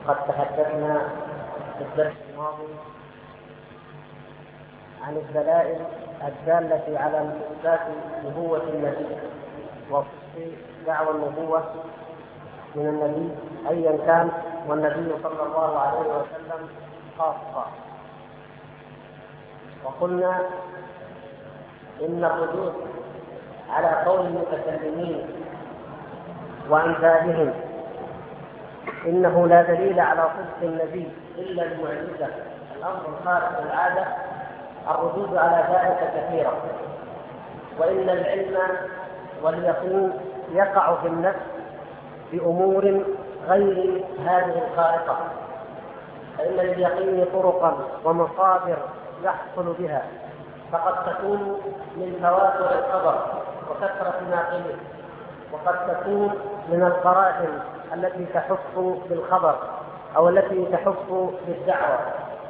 قد تحدثنا في الدرس الماضي عن الدلائل الدالة على إثبات نبوة النبي وصدق دعوى النبوة من النبي أيا كان، والنبي صلى الله عليه وسلم خاصة. وقلنا إن الردود على قول المتكلمين وأمثالهم إنه لا دليل على صدق النبي إلا المعجزة، الأمر الخارق للعادة، الردود على ذلك كثيرة. وإن العلم واليقين يقع في النفس بأمور غير هذه الخارقة، فإن لليقين طرقا ومصادر يحصل بها، فقد تكون من تواتر الخبر وكثرة ناقله، وقد تكون من القرائن التي تحف بالخبر أو التي تحف بالدعوة،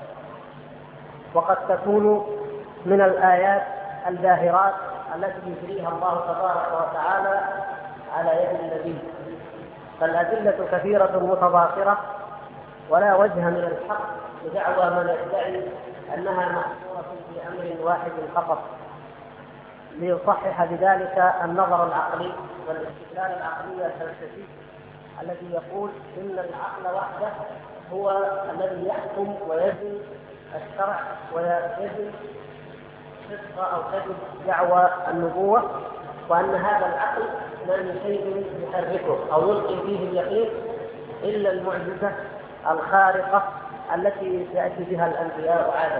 وقد تكون من الآيات الباهرات التي يجريها الله تبارك وتعالى على يد النبي. فالأدلة كثيرة متضافرة، ولا وجه من الحق لدعوى من يدعي أنها محصورة في أمر واحد فقط، ليصحح بذلك النظر العقلي والاستدلال العقلي الفلسفي الذي يقول إن العقل وحده هو الذي يحكم ويزن الشرع ويزن صدق أو كذب دعوى النبوة، وأن هذا العقل ما من شيء يحركه أو يلقي فيه اليقين إلا المعجزة الخارقة التي يأتي بها الأنبياء عادة.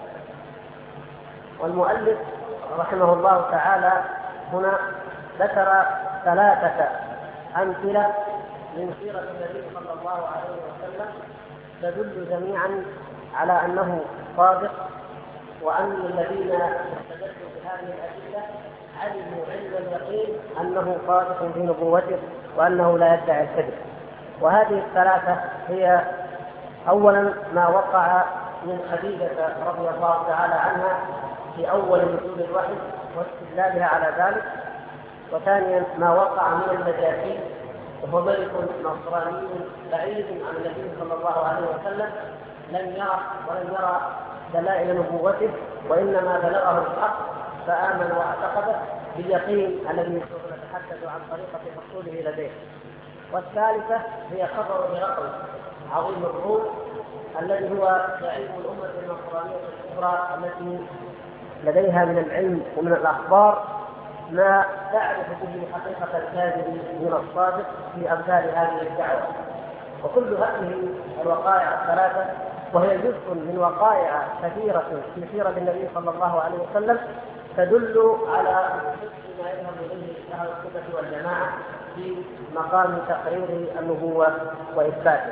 والمؤلف رحمه الله تعالى هنا ذكر 3 أمثلة من سيرة النبي صلى الله عليه وسلم تدل جميعا على أنه صادق، وأن الذين استدلوا بهذه الأدلة علموا علم اليقين أنه صادق في نبوته وأنه لا يدعي الكذب. وهذه ال3 هي أولا ما وقع من خديجة رضي الله تعالى عنها في أول نزول الوحي واستدلالها على ذلك، وثانيا ما وقع من النجاشي وهو ملك نصراني بعيد عن النبي صلى الله عليه وسلم، لم يرى دلائل نبوته، وإنما بلغه الحق فآمن واعتقد باليقين الذي نتحدث عن طريقة حصوله لديه. والثالثة هي خبر هرقل عظيم الروم الذي هو زعيم الأمة النصرانية الكبرى التي لديها من العلم ومن الأخبار ما تعرف به حقيقة الكاذب من الصادق في أمثال هذه الدعوة. وكل هذه الوقائع ال3 وهي جزء من وقائع كثيرة في سيرة النبي صلى الله عليه وسلم تدل على ما يذهب إليه أهل السنة والجماعة في مقام تقرير النبوة وإثباته.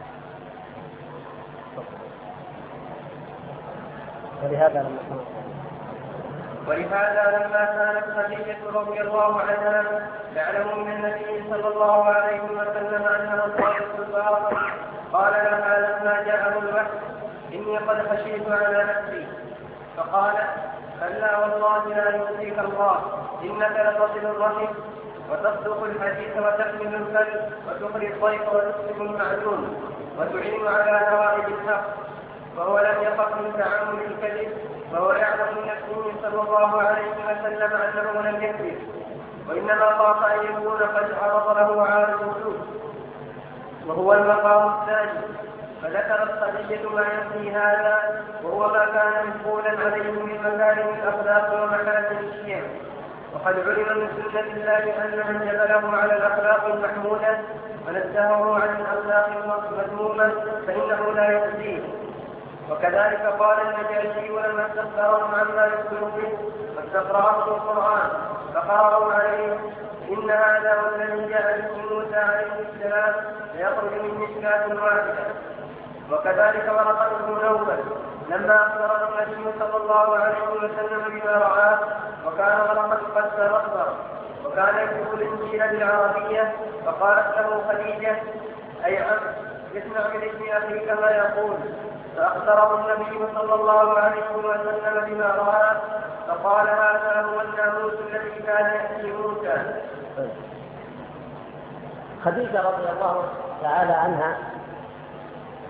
ولهذا لما كانت خديجة رضي الله عنها تعلم من النبي صلى الله عليه وسلم أنه صادق الباطل، قال لها لما جاءه الوحي إني قد خشيت على نفسي، فقالت كلا والله لا يؤذيك الله، إنك لتصل الرحم وتصدق الحديث وتحمل الكلب وتخرج الضيف وتسلم المعدوم وتعين على نوائب الحق. فهو لم يخف من تعامل الكذب، فهو يعلم من نفسه صلى الله عليه وسلم أنه لم يكذب، وإنما خاف أن يكون قد عرض له عارض الوجود، وهو المقام الثاني. فذكرت خديجة ما ينفي هذا، وهو ما كان مقبولا عليه من مكارم الأخلاق ومحاسن الشيم. وقد علم من سنة الله أن من جبله على الأخلاق المحمودة ونزهه عن الأخلاق المذمومة فإنه لا يؤذيه. وكذلك قال النجاشي لما استخبرهم عما يخبر به فاستقرأهم القرآن فقرأوا عليه إن هذا والذي جاء به موسى عليه السلام ليخرج من مشكاة واحدة. وكذلك ورقة بن نوفل لما أخبره النبي صلى الله عليه وسلم بما رآه، وكان ورقة قد تنصر وكان يكتب الإنجيل بالعربية، فقالت له خديجة أي عم اسمع من ابن أخيك ما يقول. فأخبره النبي صلى الله عليه وسلم بما رآه، فقال هذا هو الناموس الذي كان يأتي موسى. خديجة رضي الله تعالى عنها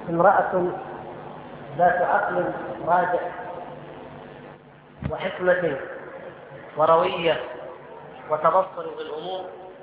امرأة ذات عقل راجع وحكمة وروية وتبصر بالأمور.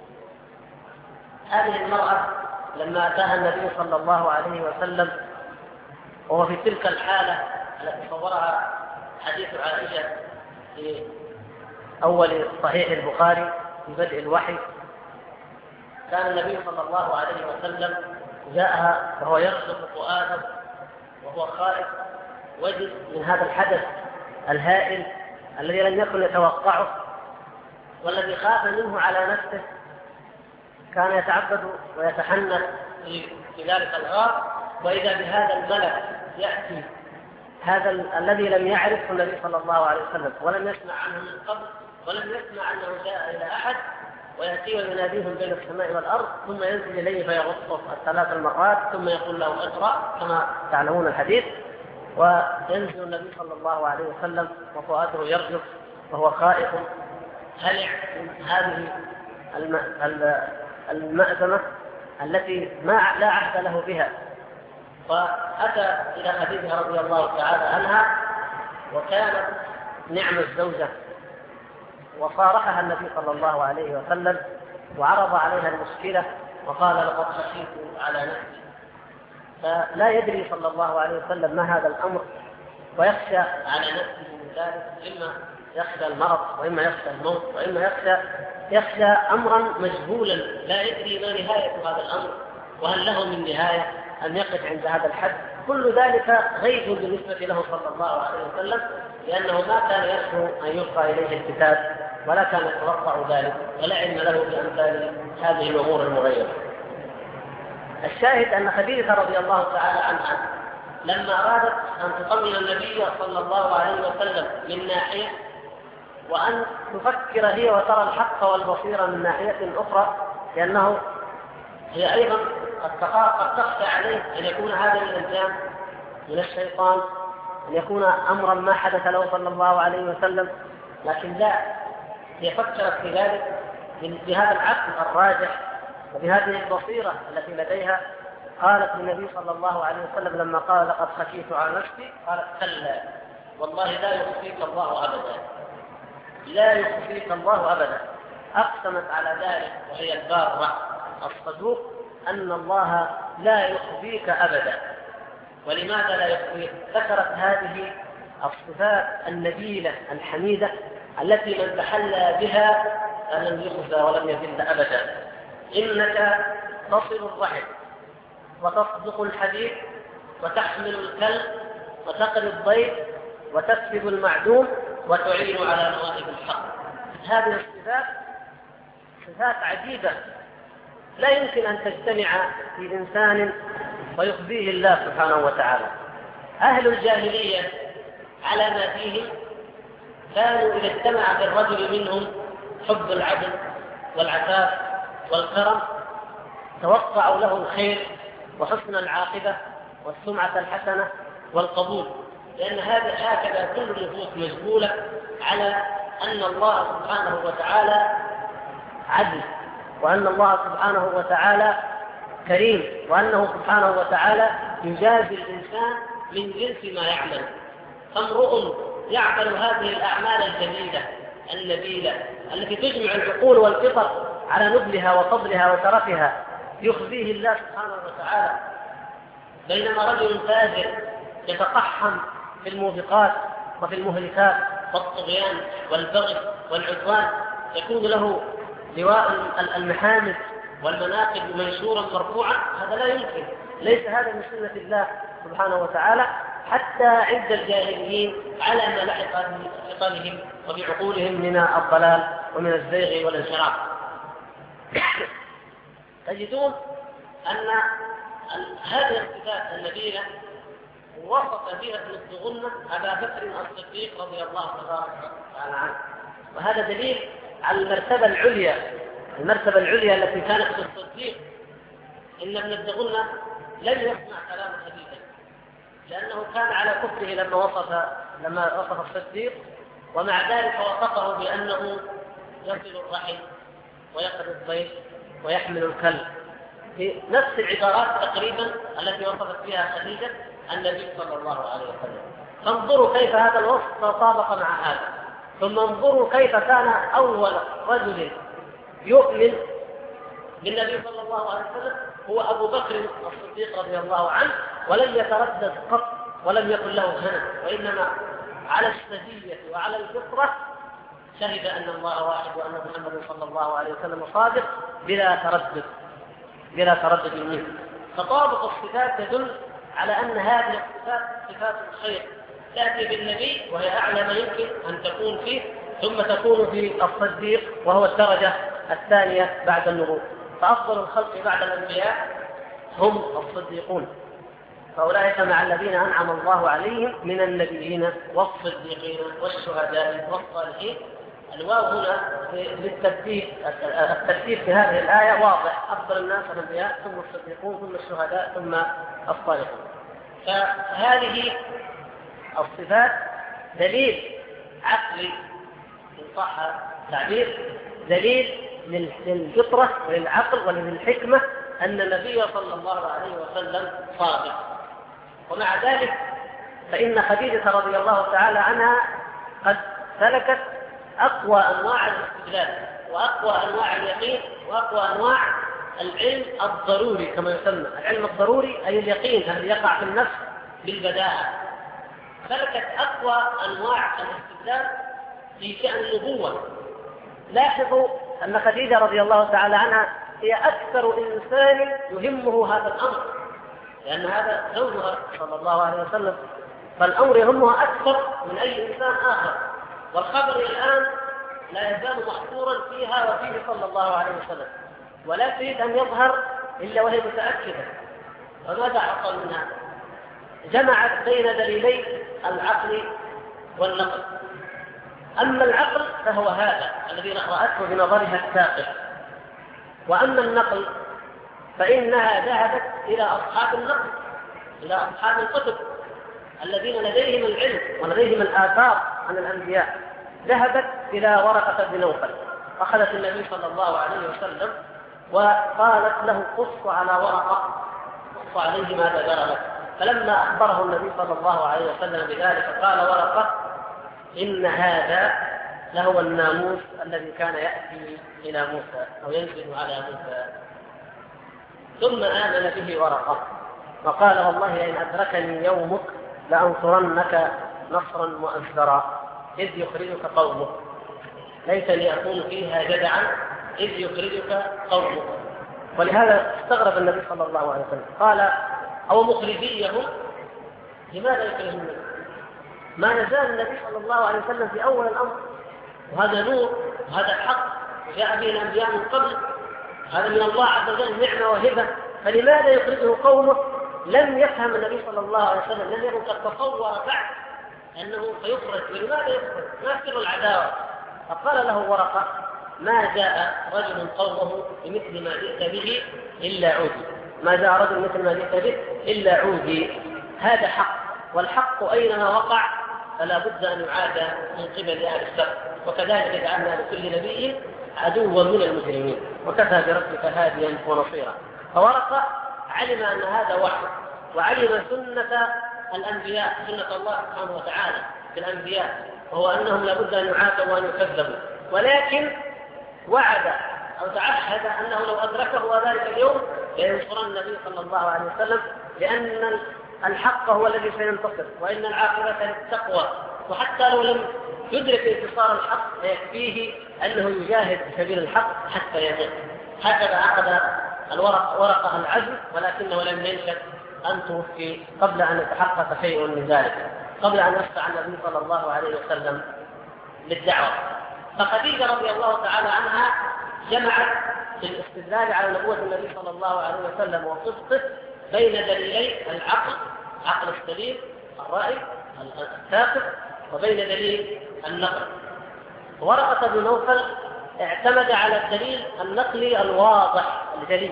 هذه المرأة لما أتاها النبي صلى الله عليه وسلم وهو في تلك الحالة التي صورها حديث عائشة في أول صحيح البخاري في بدء الوحي، كان النبي صلى الله عليه وسلم جاءها وهو يرزق فؤاده وهو خائف وجد من هذا الحدث الهائل الذي لم يكن يتوقعه والذي خاف منه على نفسه. كان يتعبد ويتحنث في ذلك الغار، وإذا بهذا الملك يأتي، هذا الذي لم يعرفه النبي صلى الله عليه وسلم ولم يسمع عنه من قبل ولم يسمع أنه جاء إلى أحد، ويأتي ويناديهم بين السماء والأرض، ثم ينزل إليه فيغطه 3 مرات، ثم يقول له اقرأ كما تعلمون الحديث، وينزل النبي صلى الله عليه وسلم وفؤاده يرجف وهو خائف هلع من هذه المأزمة التي لا عهد له بها. فأتى إلى خديجة رضي الله تعالى عنها، وكانت نعم الزوجة، وصارحها النبي صلى الله عليه وسلم وعرض عليها المشكلة وقال لقد خشيت على نفسي. فلا يدري صلى الله عليه وسلم ما هذا الأمر، ويخشى على نفسه من ذلك، إما يخشى المرض وإما يخشى الموت وإما يخشى أمرا مجهولا لا يدري ما نهاية هذا الأمر وهل له من نهاية أن يقف عند هذا الحد. كل ذلك غيب بالنسبة له صلى الله عليه وسلم، لأنه ما كان يرجو أن يلقى إليه الكتاب ولا كان يتوقع ذلك ولا علم له بأمثال هذه الأمور المغيرة. الشاهد أن خديجة رضي الله تعالى عنها لما أرادت أن تطمن النبي صلى الله عليه وسلم من ناحية، وأن تفكر هي وترى الحق والبصيرة من ناحية أخرى، لأنه هي أيضا قد تخشى عليه أن يكون هذا الإنسان من الشيطان، أن يكون أمرا ما حدث له صلى الله عليه وسلم، لكن لا، هي فكرت في ذلك بهذا العقل الراجح وبهذه البصيرة التي لديها. قالت للنبي صلى الله عليه وسلم لما قال لقد خشيت على نفسي، قالت كلا والله لا يخفيك الله أبدا، لا يخفيك الله أبدا. أقسمت على ذلك وهي البارة الصدوق أن الله لا يخفيك أبدا. ولماذا لا يخفيك؟ ذكرت هذه الصفات النبيلة الحميدة التي من تحلى بها لم يخزى ولم يذل أبدا. إنك تصل الرحم وتصدق الحديث وتحمل الكلب وتقري الضيف وتكسب المعدوم وتعين على نوائب الحق. هذه الصفات صفات عجيبة لا يمكن أن تجتمع في إنسان ويخزيه الله سبحانه وتعالى. أهل الجاهلية على ما فيهم كانوا إذا اجتمع بالرجل منهم حب العدل والعفاف والكرم توقعوا له الخير وحسن العاقبة والسمعة الحسنة والقبول، لأن هكذا كل النفوس مشغولة على أن الله سبحانه وتعالى عدل، وأن الله سبحانه وتعالى كريم، وأنه سبحانه وتعالى يجازي الإنسان من جنس ما يعمل. فامرؤ يعمل هذه الأعمال الجميلة النبيلة التي تجمع العقول والفطر على نبلها وفضلها وشرفها يخزيه الله سبحانه وتعالى، بينما رجل فاجر يتقحم في الموبقات وفي المهلكات والطغيان والبغي والعدوان يكون له لواء المحامد والمناقب منشورا مرفوعا. هذا لا يمكن، ليس هذا من سنة الله سبحانه وتعالى حتى عند الجاهليين على ما لحق بفطنهم وبعقولهم من الضلال ومن الزيغ والانحراف. تجدون أن هذه الصفات النبيلة وصف بها ابن الدغنة أبا بكر الصديق رضي الله تعالى عنه، وهذا دليل على المرتبة العليا التي كانت في الصديق. إن ابن الدغنة لم يسمع كلام خديجة لأنه كان على كفره لما وصف الصديق، ومع ذلك وصفه بأنه يصل الرحم ويقري الضيف ويحمل الكلب. في نفس العبارات تقريبا التي وصفت فيها خديجة النبي صلى الله عليه وسلم. فانظروا كيف هذا الوصف تطابق مع هذا. ثم انظروا كيف كان أول رجل يؤمن بالنبي صلى الله عليه وسلم هو أبو بكر الصديق رضي الله عنه، ولم يتردد قط ولم يكن له هنى، وإنما على السجية وعلى الفطرة شهد أن الله واحد وأن محمد صلى الله عليه وسلم صادق بلا تردد منه. تطابق الصفات تدل على أن هذه الصفات صفات الخير تأتي بالنبي وهي أعلى ما يمكن أن تكون فيه، ثم تكون في الصديق وهو الدرجة الثانية بعد النبوة. فأفضل الخلق بعد الأنبياء هم الصديقون، فأولئك مع الذين أنعم الله عليهم من النبيين والصديقين والشهداء والصالحين. الواو هنا للترتيب، الترتيب في هذه الآية واضح: أفضل الناس الأنبياء ثم الصديقون ثم الشهداء ثم الصالحون. فهذه الصفات دليل عقلي إن صح التعبير، دليل للفطرة وللعقل وللحكمة أن النبي صلى الله عليه وسلم صادق. ومع ذلك فإن خديجة رضي الله تعالى عنها قد سلكت أقوى أنواع الاستدلال وأقوى أنواع اليقين وأقوى أنواع العلم الضروري كما يسمى. العلم الضروري أي اليقين الذي يقع في النفس بالبداهة. سلكت أقوى أنواع الاستدلال في شأن النبوة. لاحظوا أن خديجة رضي الله تعالى عنها هي أكثر إنسان يهمه هذا الأمر، لأن هذا زوجها صلى الله عليه وسلم، فالأمر يهمها أكثر من أي إنسان آخر. والخبر الآن لا يزال محصورا فيها وفيه صلى الله عليه وسلم، ولا تريد أن يظهر إلا وهي متأكدة. وماذا حصل منها؟ جمعت بين دليلي العقل والنقل. أما العقل فهو هذا الذي رأته بنظرها الثاقب، وأما النقل فإنها ذهبت إلى أصحاب النقل، إلى أصحاب الكتب الذين لديهم العلم ولديهم الآثار عن الأنبياء. ذهبت إلى ورقة بن نوفل، أخذت النبي صلى الله عليه وسلم وقالت له: قص على ورقة، قص عليه ماذا جرى لك. فلما أخبره النبي صلى الله عليه وسلم بذلك قال ورقة: إن هذا لهو الناموس الذي كان يأتي إلى موسى أو ينزل على موسى. ثم آمن به ورقة وقال: والله لئن أدركني يومك لأنصرنك نصرا مؤزرا إذ يخرجك قومك، ليتني أكون فيها جدعا إذ يخرجك قومك. ولهذا استغرب النبي صلى الله عليه وسلم، قال: أو مخرجيهم لماذا يخرجون؟ ما نزال النبي صلى الله عليه وسلم في أول الأمر، وهذا نور وهذا حق جاء به الأنبياء من قبل، هذا من الله عز وجل نعمة وهبة، فلماذا يخرجه قومه؟ لم يفهم النبي صلى الله عليه وسلم، لم يكن قد تصور بعد أنه سيخرج. ولماذا يخرج؟ ما سر العداوة؟ فقال له ورقة: ما جاء رجل قومه بمثل ما جئت به إلا عودي، ما جاء رجل مثل ما جئت به إلا عودي. هذا حق، والحق أينما وقع فلا بد أن يعاد من قبل أهل الشر، وكذلك جعلنا لكل نبي عدوا من المجرمين، وكفى بربك هاديا ونصيرا. فورقة علم أن هذا وحي، وعلم سنة الأنبياء، سنة الله سبحانه وتعالى في الأنبياء، وهو أنهم لابد أن يعاتبوا وأن يكذبوا، ولكن وعد أو تعهد أنه لو أدركه ذلك اليوم لينصرن النبي صلى الله عليه وسلم، لأن الحق هو الذي سينتصر، وإن العاقبة للتقوى. وحتى لو لم يدرك انتصار الحق فيكفيه أنه يجاهد في سبيل الحق حتى يموت. هكذا عقد ورقة العزم، ولكنه لم ينشد أن توفي قبل أن يتحقق شيء من ذلك، قبل أن يسعى النبي صلى الله عليه وسلم للدعوة. فخديجة رضي الله تعالى عنها جمعت في الاستدلال على نبوة النبي صلى الله عليه وسلم وصدقه بين دليلي العقل، عقل السليم الرأي الثاقب، وبين دليل النقل. ورقة بن نوفل اعتمد على الدليل النقلي الواضح الجلي،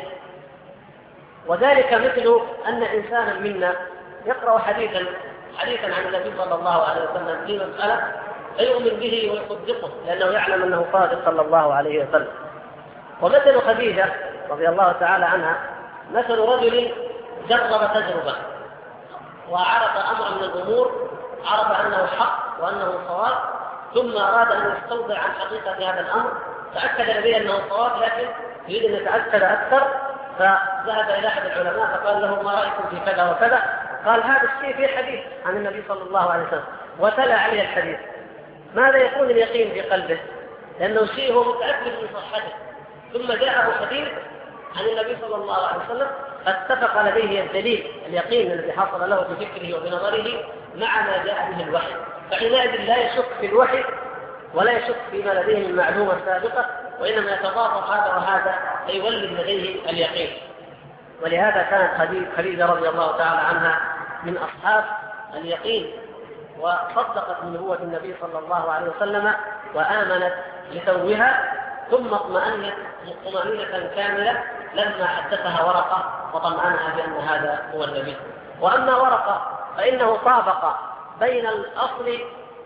وذلك مثل أن إنسانا منا يقرأ حديثا عن النبي صلى الله عليه وسلم في مسألة فيؤمن به ويصدقه لأنه يعلم أنه صادق صلى الله عليه وسلم. ومثل خديجة رضي الله تعالى عنها مثل رجل جرب تجربة وعرف أمرا من الأمور، عرف أنه حق وأنه صواب، ثم أراد أن يستوضع عن حقيقة هذا الأمر، تأكد لديه أنه صواب لكن يريد أن يتأكد أكثر، فذهب إلى أحد العلماء فقال له ما رأيكم في كذا وكذا؟ قال هذا الشيء فيه حديث عن النبي صلى الله عليه وسلم، وتلا عليه الحديث. ماذا يكون اليقين في قلبه؟ لأنه شيء هو متأكد من صحته، ثم جاءه حديث عن النبي صلى الله عليه وسلم فاتفق لديه الدليل اليقين الذي حصل له بفكره وبنظره مع ما جاء به الوحي، فحينئذ لا يشك في الوحي ولا يشك فيما لديه من معلومة سابقة، وإنما يتضافر هذا وهذا فيولد لديه اليقين. ولهذا كانت خديجة رضي الله تعالى عنها من أصحاب اليقين، وصدقت بنبوة النبي صلى الله عليه وسلم وآمنت لتوها، ثم اطمأنت طمأنينة كاملة لما حدثها ورقة وطمأنها بأن هذا هو النبي. وأما ورقة فإنه طابق بين الأصل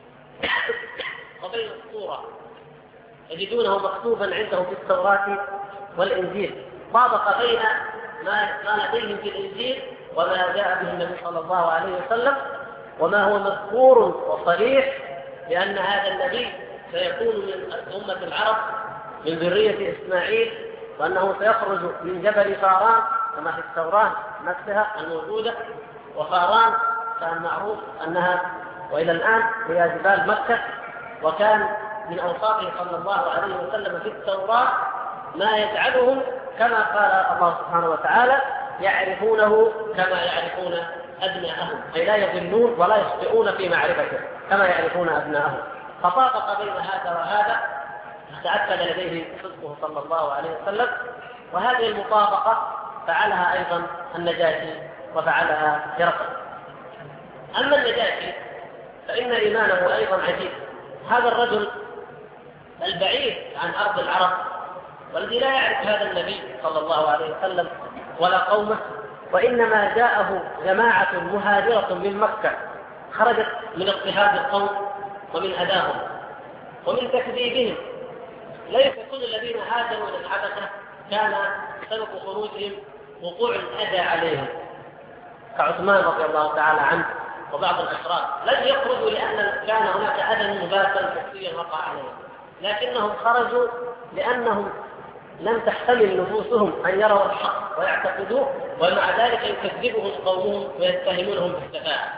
وبين الصورة، يجدونه مكتوبا عنده في التوراة والإنجيل، طابق بين ما لديهم في الإنجيل وما جاء به النبي صلى الله عليه وسلم، وما هو مذكور وصريح بأن هذا النبي سيكون من أمة العرب من ذرية إسماعيل، وأنه سيخرج من جبل فاران كما في التوراة نفسها الموجودة. وفاران كان معروف أنها وإلى الآن هي جبال مكة، وكان من أوصافه صلى الله عليه وسلم في التوراة ما يجعلهم كما قال الله سبحانه وتعالى يعرفونه كما يعرفون أبناءهم، أي لا يضلون ولا يخطئون في معرفته كما يعرفون أبناءهم. فطابق بين هذا وهذا، تأكد لديه صدقه صلى الله عليه وسلم. وهذه المطابقة فعلها أيضا النجاشي وفعلها هرقل. أما النجاشي فإن إيمانه أيضا عجيب. هذا الرجل البعيد عن أرض العرب والذي لا يعرف هذا النبي صلى الله عليه وسلم ولا قومه، وإنما جاءه جماعة مهاجرة من مكة خرجت من اضطهاد القوم ومن أذاهم ومن تكذيبهم. ليس كل الذين هاجروا إلى الحبشة كان سبب خروجهم وقوع الأذى عليهم، كعثمان رضي الله تعالى عنه وبعض الأشراف لن يخرجوا لأن كان هناك أذى مباشر شخصيا وقع عليهم، لكنهم خرجوا لأنهم لم تحتمل نفوسهم أن يروا الحق ويعتقدوه، ومع ذلك يكذبهم قومهم ويتهمونهم بالسفاهة.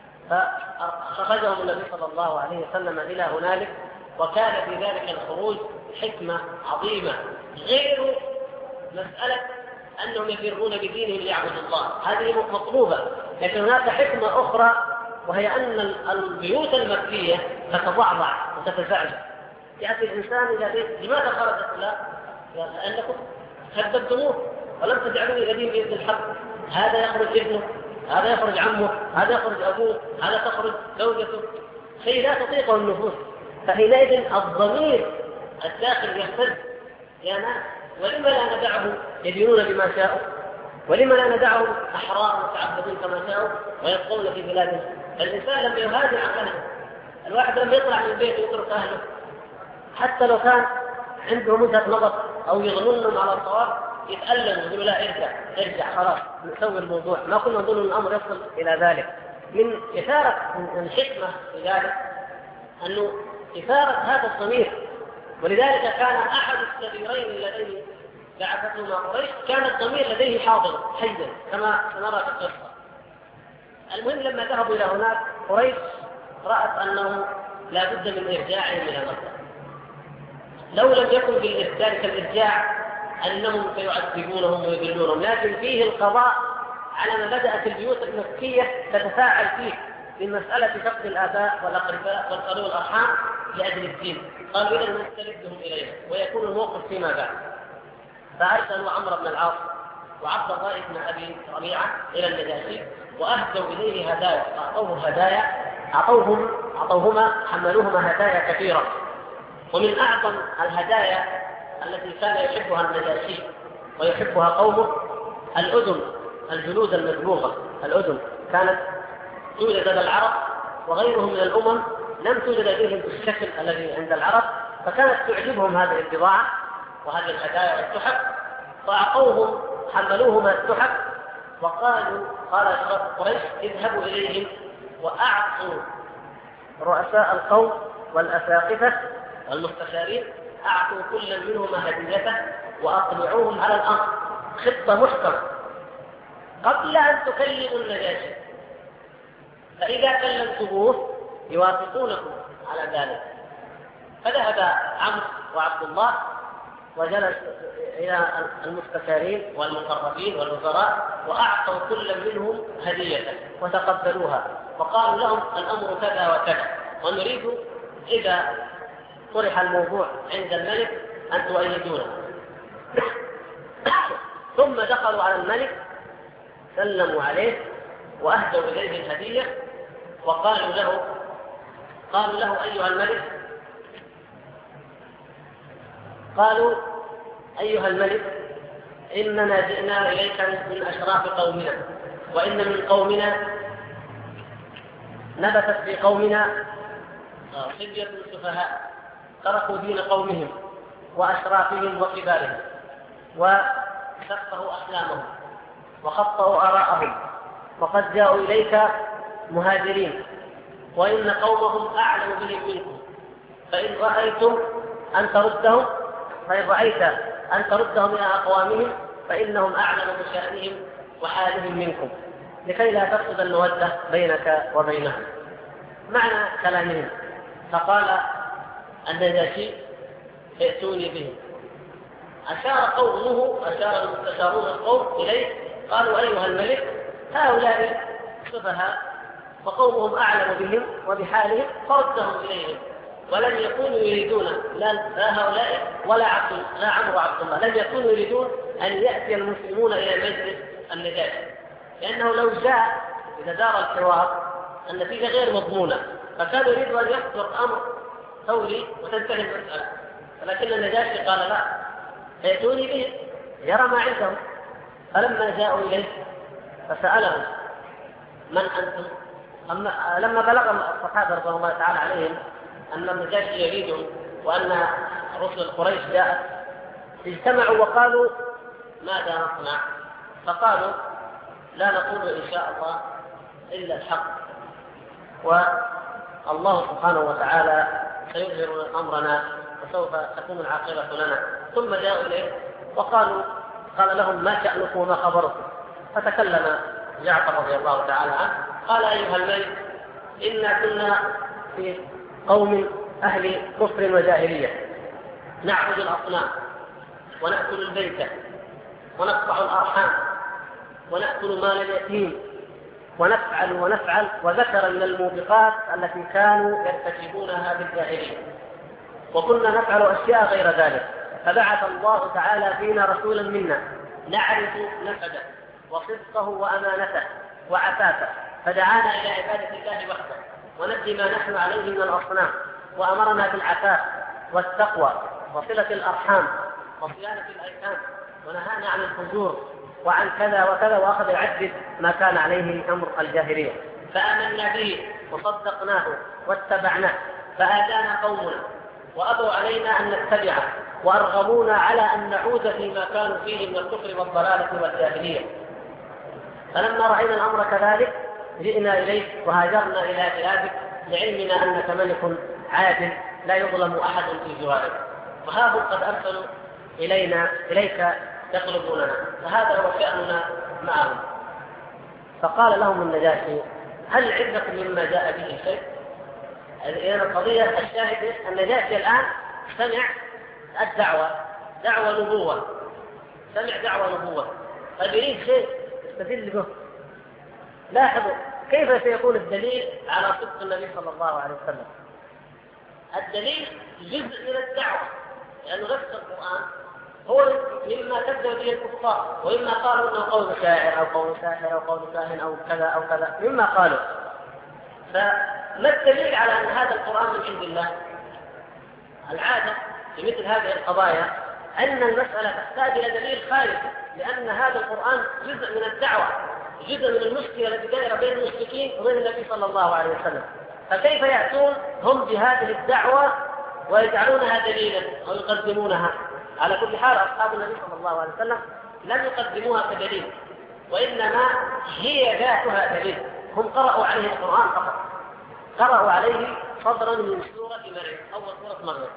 فخرجهم النبي صلى الله عليه وسلم إلى هنالك، وكان في ذلك الخروج حكمة عظيمة غير مسألة أنهم يفرون بدينهم ليعبدوا الله، هذه مطلوبة، لكن هناك حكمة أخرى وهي أن البيوت المكية تتضعضع وتتزعزع. يأتي الإنسان إلى بيت لماذا خرجت؟ لا، لأنكم كذبتموه ولم تجعلوني غدير بيد الحق. هذا يخرج ابنه، هذا يخرج عمه، هذا يخرج أبوه، هذا تخرج زوجته، شيء لا تطيقه النفوس. فحينئذ الضمير الداخل يهتز يا ناس، ولما لا ندعهم يدينون بما شاءوا؟ ولما لا ندعهم أحرار متعبدين كما شاءوا ويبقون في بلادهم؟ الإنسان لم يهاجر عن أهله، الواحد لم يطلع من البيت ويترك أهله حتى لو كان عنده وجهة نظر أو يظنونهم على الصواب يتألم ويقولوا لا ارجع خلاص نسوي الموضوع. ما كنا نظن الأمر يصل إلى ذلك. من إثارة الحكمة في ذلك أنه إثارة هذا الضمير، ولذلك كان أحد السبيرين الذين بعثتهما قريش كان الضمير لديه حاضر حيا كما نرى في القصة. المهم لما ذهبوا إلى هناك قريش رأت أنه لا بد من إرجاعهم إلى مكة. لو لم يكن في ذلك الإرجاع أنهم سيعذبونهم ويذلونهم، لكن فيه القضاء على ما بدأت البيوت المكية تتفاعل فيه من مسألة فقد الآباء والأقرباء والقرابة والأرحام لأجل الدين. قالوا إذا نستردهم إلينا ويكون الموقف فيما بعد. فأرسلوا عمرو بن العاص وعبد الله بن أبي ربيعة إلى النجاشي وأهدوا إليه هدايا، أعطوه هدايا، أعطوهما حملوهما هدايا كثيرة. ومن أعظم الهدايا التي كان يحبها النجاشي ويحبها قومه الأذن، الجلود المدبوغة. الأذن كانت توجد لدى العرب وغيرهم من الأمم لم توجد لديهم بالشكل الذي عند العرب، فكانت تعجبهم هذه البضاعة وهذه الهدايا والتحف، فأعطوهم حملوهما التحف قال أشراف قريش اذهبوا إليهم وأعطوا رؤساء القوم والأساقفة والمستشارين، أعطوا كل منهما هديته وأقنعوهم على الأمر، خطة محكمة قبل أن تكلموا النجاشي، فإذا كلمتموه يوافقونكم على ذلك. فذهب عمرو وعبد الله وجلس إلى المستشارين والمقربين والوزراء وأعطوا كل منهم هدية وتقبلوها، وقالوا لهم الأمر كذا وكذا، ونريد إذا طرح الموضوع عند الملك أن تؤيدونه. ثم دخلوا على الملك، سلموا عليه وأهدوا إليه الهدية، وقالوا له أيها الملك، إننا جئنا إليك من أشراف قومنا، وإن من قومنا نبتت في قومنا صبية سفهاء تركوا دين قومهم وأشرافهم وكبارهم وسفهوا أحلامهم وخطأوا آراءهم، وقد جاءوا إليك مهاجرين، وإن قومهم أعلم بهم منكم، فإن رأيت أن تردهم إلى أقوامهم فإنهم أعلم بشأنهم وحالهم منكم، لكي لا تفقد المودة بينك وبينهم. معنى كلامهم. فقال النجاشي ائتوني به. أشار المستشارون القوم إليه، قالوا أيها الملك هؤلاء سفهاء وقومهم أعلم بهم وبحالهم، فردهم إليهم، ولم يكونوا يريدون لا هؤلاء ولا عمرو وعبد الله لم يكونوا يريدون أن يأتي المسلمون إلى مجلس النجاشي، لأنه لو جاء إذا دار الحوار النتيجة غير مضمونة، فكانوا يريدوا أن يصدر أمر ثوري وتنتهي المسألة. ولكن النجاشي قال لا، ائتوني به يرى ما عندهم. فلما جاءوا إليه فسألهم من أنتم؟ لما بلغ الصحابة رضي الله تعالى عليهم أن النجاشي يريدهم وأن رسل قريش جاءت، اجتمعوا وقالوا ماذا نصنع؟ فقالوا لا نقول إن شاء الله إلا الحق، والله سبحانه وتعالى سيظهر أمرنا وسوف تكون العاقبة لنا. ثم جاءوا إليه قال لهم ما شأنكم وما خبركم؟ فتكلم جعفر رضي الله تعالى عنه قال أيها الملك إنا كنا في قوم أهل كفر وجاهلية، نعبد الأصنام ونأكل البيت ونقطع الأرحام ونأكل مال اليتيم ونفعل، وذكر من الموبقات التي كانوا يرتكبونها بالجاهلية، وكنا نفعل أشياء غير ذلك. فبعث الله تعالى فينا رسولا منا نعرف نسبه وصدقه وأمانته وعفافه، فدعانا إلى عبادة الله وحده ونجي ما نحن عليه من الأصنام، وأمرنا بالعفاف والتقوى وصلة الأرحام وصيانة الأيتام، ونهانا عن الفجور وعن كذا وكذا، وأخذ يعدد ما كان عليه أمر الجاهلية. فآمنا به وصدقناه واتبعناه، فآتانا قومنا وأبوا علينا أن نتبعه وأرغبونا على أن نعود فيما كانوا فيه من الكفر والضلالة والجاهلية. فلما رأينا الأمر كذلك جئنا إليك وهاجرنا إلى بلادك، لعلمنا أنك ملك عادل لا يظلم أحد في جوارك، وها هم قد أرسلوا إليك يطلبوننا، فهذا هو شأننا معهم. فقال لهم النجاشي هل عندكم مما جاء به شيء؟ يعني القضية الشاهد النجاشي الآن سمع دعوة نبوة، فيريد شيء يستدل به. لاحظوا كيف سيكون الدليل على صدق النبي صلى الله عليه وسلم. الدليل جزء من الدعوة، لأنه نفس القرآن هو مما كذب به الكفار، وإما قالوا أنه قول شاعر أو قول ساحر أو قول كاهن أو كذا أو كذا مما قالوا. فما الدليل على أن هذا القرآن من عند الله؟ العادة في مثل هذه القضايا أن المسألة تحتاج إلى دليل خارجي، لأن هذا القرآن جزء من الدعوة، جزء من المشكلة التي دائرة بين المشركين وبين النبي صلى الله عليه وسلم. فكيف يأتون هم بهذه الدعوة ويجعلونها دليلا ويقدمونها؟ على كل حال أصحاب النبي صلى الله عليه وسلم لم يقدموها كدليل، وإنما هي ذاتها دليل. هم قرأوا عليه القرآن فقط، قرأوا عليه صدرا من سورة مريم، أول سورة مريم.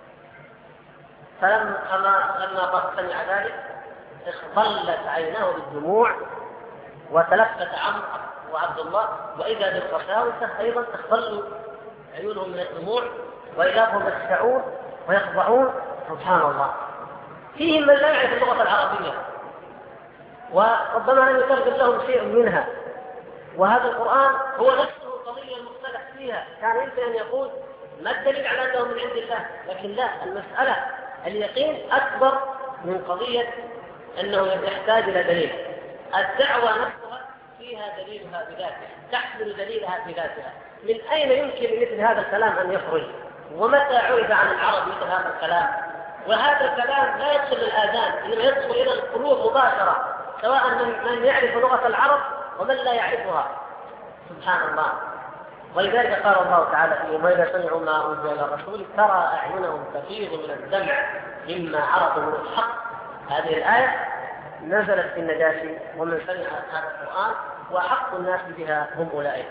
فلما سمع ذلك اخضلت عيناه بالدموع، وتلفت عمرو وعبد الله، وإذا بالقساوسة أيضا اخضلوا عيونهم من الدموع، وإذا هم يخشعون ويخضعون. سبحان الله، فيهم من لا يعرف اللغة العربية وربما لم يترجم لهم شيء منها، وهذا القرآن هو نفسه القضية المختلف فيها. كان يمكن أن يقول ما الدليل على أنه من عند الله، لكن لا، المسألة اليقين أكبر من قضية أنه يحتاج إلى دليل. الدعوة نفسها فيها دليلها بذاتها، تحمل دليلها بذاتها. من أين يمكن مثل هذا الكلام أن يخرج؟ ومتى عرف عن العرب مثل هذا الكلام؟ وهذا الكلام لا يدخل الآذان، إنما يدخل إلى القلوب مباشرة، سواء من يعرف لغة العرب ومن لا يعرفها. سبحان الله. ولذلك قال الله تعالى فيهم: وإذا سمعوا ما أنزل إلى الرسول ترى أعينهم تفيض من الدمع مما عرفوا من الحق. هذه الآية نزلت في النجاشي ومن سمع هذا القرآن، وحق الناس بها هم أولئك.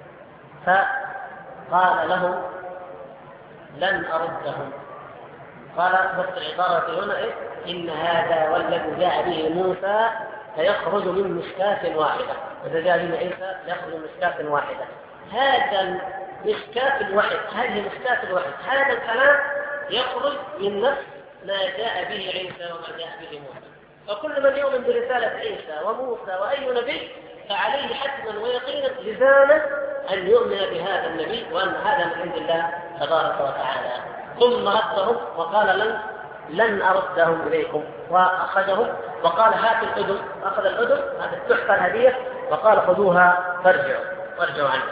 فقال لهم: لن أردهم. قال بس العبارة هنا إن هذا والذي جاء به موسى فيخرج من مشكاة واحدة، وإذا جاء به عيسى يخرج من مشكاة واحدة. هذا مشكاة الوحي، هذه مشكاة الوحي، هذا الكلام يخرج من نفس ما جاء به عيسى وما جاء به موسى. فكل من يؤمن برسالة عيسى وموسى وأي نبي فعليه حتما ويقينا لزاما أن يؤمن بهذا النبي وأن هذا من عند الله تبارك وتعالى. ثم ردهم وقال: لن أردهم إليكم، وأخذهم وقال: هات الأذن. أخذ الأذن، هذا التحفة الهدية، وقال: خذوها فارجعوا عنها.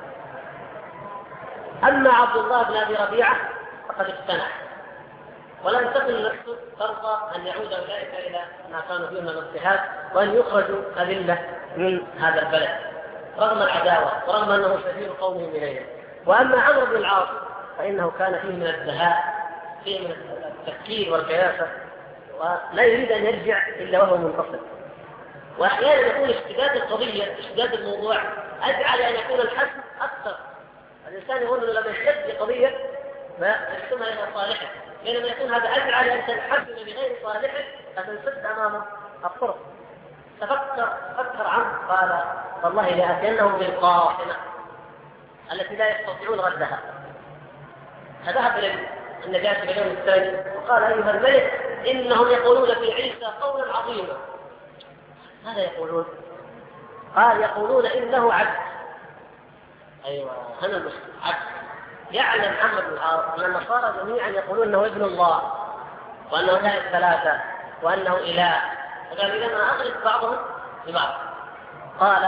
أما عبد الله بن أبي ربيعة فقد اقتنع، ولم تكن نفسه ترضى أن يعود أولئك إلى ما كانوا فيه من الاضطهاد، وأن يخرجوا أذلة من هذا البلد رغم العداوة ورغم أنه سفير قومهم إليه. وأما عمرو بن العاص فإنه كان فيه من الدهاء، فيه من التفكير والكياسة، ولا يريد أن يرجع إلا وهو منتصر. وأحيانا يكون اشتداد القضية، اشتداد الموضوع أدعى لأن يكون الحسم أكثر. الإنسان يقول أنه لما يشتد قضية فيحسمها إلى صالحه، بينما يكون هذا أدعى لأن تنحسم بغير صالحه فتنسد أمامه الطرق. فكر عنه، قال: والله لأتينهم بالقاصمة التي لا يستطيعون ردها. فذهب إلى النجاشي في اليوم الثاني وقال: أيها الملك، إنهم يقولون في عيسى قولا عظيما. ماذا يقولون؟ قال: يقولون إنه عبد. أيوة، هذا المشكلة، عبد. يعلم عمرو بن العاص أن النصارى جميعا يقولون أنه ابن الله، وأنه لا الثلاثة، وأنه إله. وقال: إذا ما أغلب بعضهم ببعض. قال: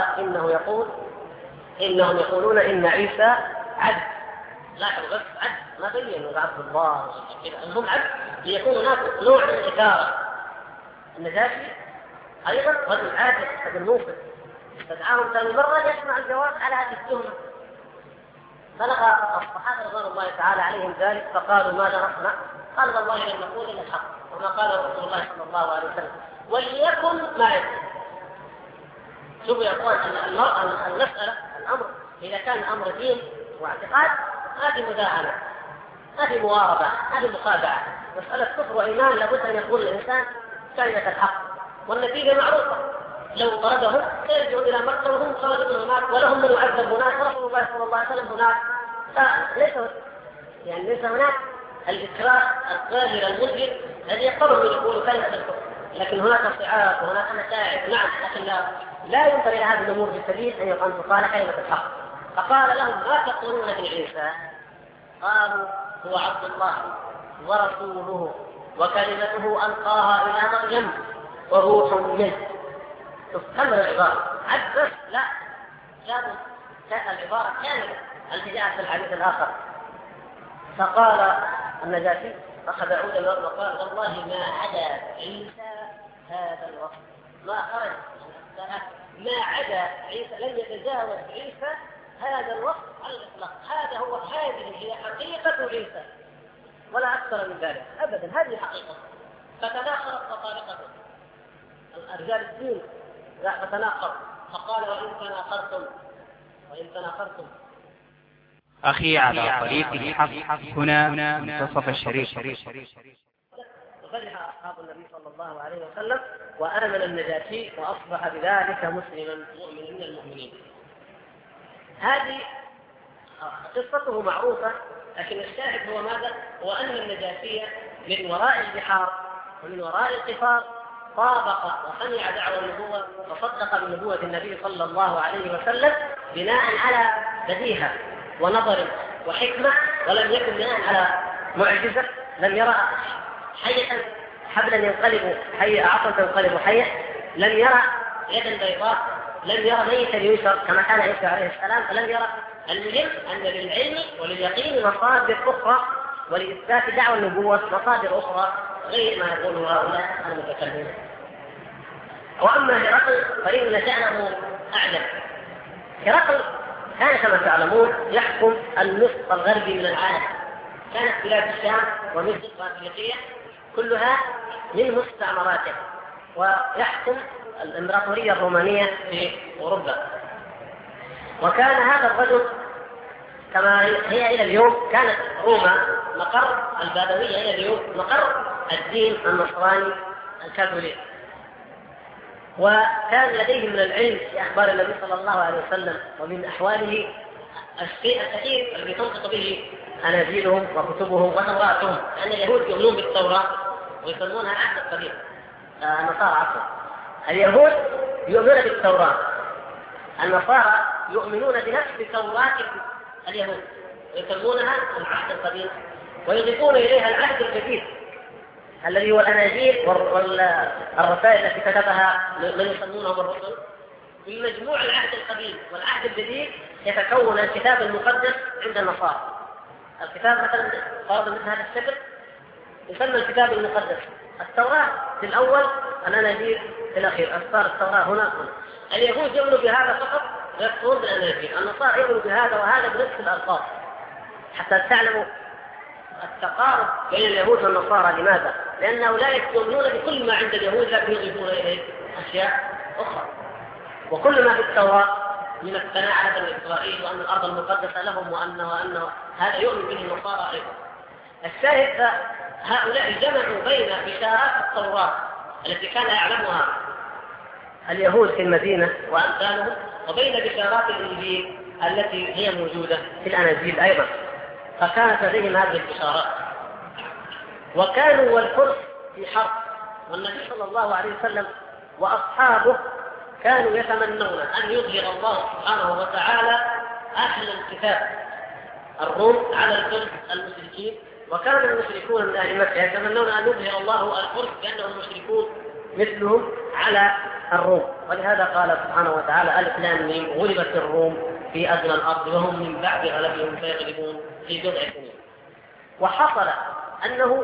إنهم يقولون إن عيسى عبد. لاحظوا بس، عبد، ما بينوا عبد الله كذا، هم عبد ليكون هناك نوع من الإثارة. النجاشي أيضا رجل عادل، رجل موفق، فدعاهم ثاني مرة يسمع الجواب على هذه التهمة. بلغ الصحابة رضوان الله تعالى عليهم ذلك، فقالوا: ماذا نصنع؟ قال: والله لن نقول إلا الحق وما قال رسول الله صلى الله عليه وسلم، وليكن ما يكن. شوفوا يا أخوان، المسألة الأمر إذا كان أمر دين واعتقاد هذه مداهنة، هذه مواربة، هذه مخادعة. مسألة كفر وإيمان لابد أن يقول الإنسان كلمة الحق، والنتيجة معروفة. لو طردهم سيرجعوا إلى مكة وهم خالدون هناك، ولهم من يعذب هناك، ورسول الله صلى الله عليه وسلم هناك. ليس هناك الإكراه القاهر الملهم الذي يقرر يقول كلمة الكفر، لكن هناك صعاب وهناك متاعب. نعم، لكن لا ينظر إلى هذه الأمور بالسبيل أن يقال كلمة الحق. فقال لهم: ما تقولون في عيسى؟ قالوا: هو عبد الله ورسوله وكلمته ألقاها إلى مريم وروح منه. تكمل العبارة، عبد لا، جابوا العبارة كاملة التي جاءت في الحديث الآخر. فقال النجاشي، أخذ عودا وقال: والله ما عدا عيسى هذا الوقت ما خرج، ما عدا عيسى، لن يتجاوز عيسى هذا الوقت على الإطلاق. هذه هي حقيقة عيسى ولا أكثر من ذلك أبدا، هذه حقيقة. فتناخرت مطالقته، رجال الدين تتناقض، فقال وإن تناقضتم أخي على طريق الحق هنا منتصف الشريف. وفرح أصحاب النبي صلى الله عليه وسلم وآمن النجاشي وأصبح بذلك مسلما مؤمنا من المؤمنين. هذه قصته معروفة، لكن الشاهد هو ماذا؟ هو أن النجاشي من وراء البحار ومن وراء القفار طابق وسمع دعوى النبوة وصدق بنبوة النبي صلى الله عليه وسلم بناء على بديهة ونظر وحكمة، ولم يكن بناء على معجزة. لم يرى حية حبلا ينقلب حية، عصا تنقلب حية، لم يرى يدا بيضاء، لم يرى ميتا ينشر كما كان عيسى عليه السلام، فلم يرى. المهم أن للعلم ولليقين مصادر أخرى، ولإثبات دعوى النبوة مصادر أخرى غير ما يقوله هؤلاء المتكلمين. وأما هرقل فإن شأنه أعجب. هرقل كان كما تعلمون يحكم النصف الغربي من العالم، كانت بلاد الشام ومصر وأفريقيا كلها من مستعمراته، ويحكم الإمبراطورية الرومانية في أوروبا. وكان هذا الرجل كما هي إلى اليوم، كانت روما مقر البابوية إلى اليوم مقر الدين النصراني الكاثوليك، وكان لديه من العلم في أخبار النبي صلى الله عليه وسلم ومن أحواله الشيء الكثير الذي تنطق به أناجيلهم وكتبهم وتوراتهم، لأن اليهود يؤمنون بالتوراة ويسمونها العهد القديم، النصارى عفوا. اليهود يؤمنون بالتوراة، النصارى يؤمنون بنفس توراة اليهود ويسمونها العهد القديم، ويضيفون إليها العهد الجديد الذي هو الأناجيل والرسائل التي كتبها من يسمونهم الرسل. من مجموع العهد القديم والعهد الجديد يتكون الكتاب المقدس عند النصارى. الكتاب مثلا فرض مثل هذا الشكل يسمى الكتاب المقدس. التوراة في الأول، الأناجيل في الأخير، أسفار التوراة هنا. اليهود يؤمنوا بهذا فقط ويكفرون بالأناجيل، النصارى يؤمنوا بهذا وهذا بنفس الألفاظ، حتى تعلموا التقارب بين اليهود والنصارى. لماذا؟ لأن هؤلاء يؤمنون بكل ما عند اليهود لكن يضيفون إليه أشياء أخرى. وكل ما في التوراة من الثناء على بني إسرائيل وأن الأرض المقدسة لهم وأنه هذا يؤمن به النصارى أيضا. الشاهد هؤلاء جمعوا بين بشارات التوراة التي كان يعلمها اليهود في المدينة وأمثالهم وبين بشارات الإنجيل التي هي موجودة في الأناجيل أيضا، فكانت لديهم هذه البشارات. وكانوا والفرس في حرب، والنبي صلى الله عليه وسلم وأصحابه كانوا يتمنون أن يظهر الله سبحانه وتعالى أهل الكتاب الروم على الفرس المشركين، وكان المشركون من أهل مكة يتمنون أن يظهر الله الفرس بأنهم مشركون مثلهم على الروم. ولهذا قال سبحانه وتعالى: ألف لام ميم غلبت الروم في أدنى الأرض وهم من بعد غلبهم سيغلبون في بضع سنين. وحصل أنه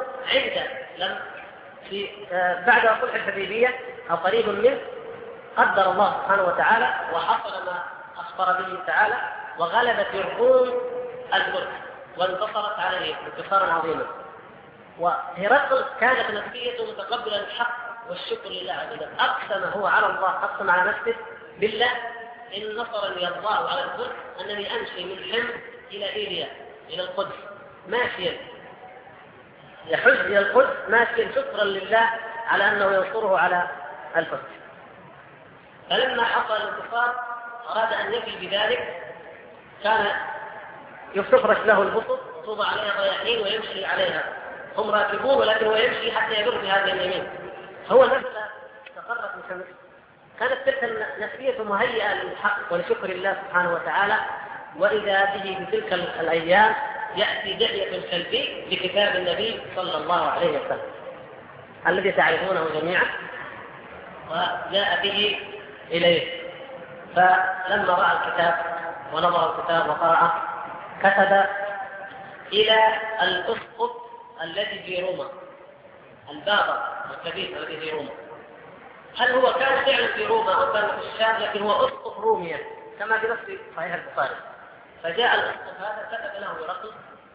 بعد صلح الحديبية أو قريب منه قدر الله سبحانه وتعالى وحصل ما أخبر به تعالى، وغلبت الروم الفرس وانتصرت عليه انتصارا عظيما. وهرقل كانت نفسيته متقبلا الحق والشكر لله عز وجل، أقسم هو على الله، أقسم على نفسه بالله: إن نصرني الله على الفرس أنني أمشي من حمص إلى إيليا إلى القدس ماشيا، يحج إلى القدس ماشيا شكرا لله على أنه ينصره على الفرس. فلما حصل الانتصار أراد أن يفي بذلك، كان يفرش له البسط وتوضع عليها ضياحين ويمشي عليها، هم راكبون ولكن هو يمشي حتى يمر بهذه اليمين. هو نفسه تقرب من شمس، كانت تلك النفسية مهيئة للحق ولشكر الله سبحانه وتعالى. وإذا به في تلك الأيام يأتي دحية الكلبي بكتاب النبي صلى الله عليه وسلم الذي تعرفونه جميعا، وجاء به إليه. فلما رأى الكتاب ونظر الكتاب وقرأه كتب إلى الأسقف الذي في روما، البابا الكبير الذي في روما. هل هو كان فعلا في روما أو كان في الشام؟ لكن هو أسقف روميا كما في نفس صحيح البخاري. فجاء الأسقف هذا كتب له هرقل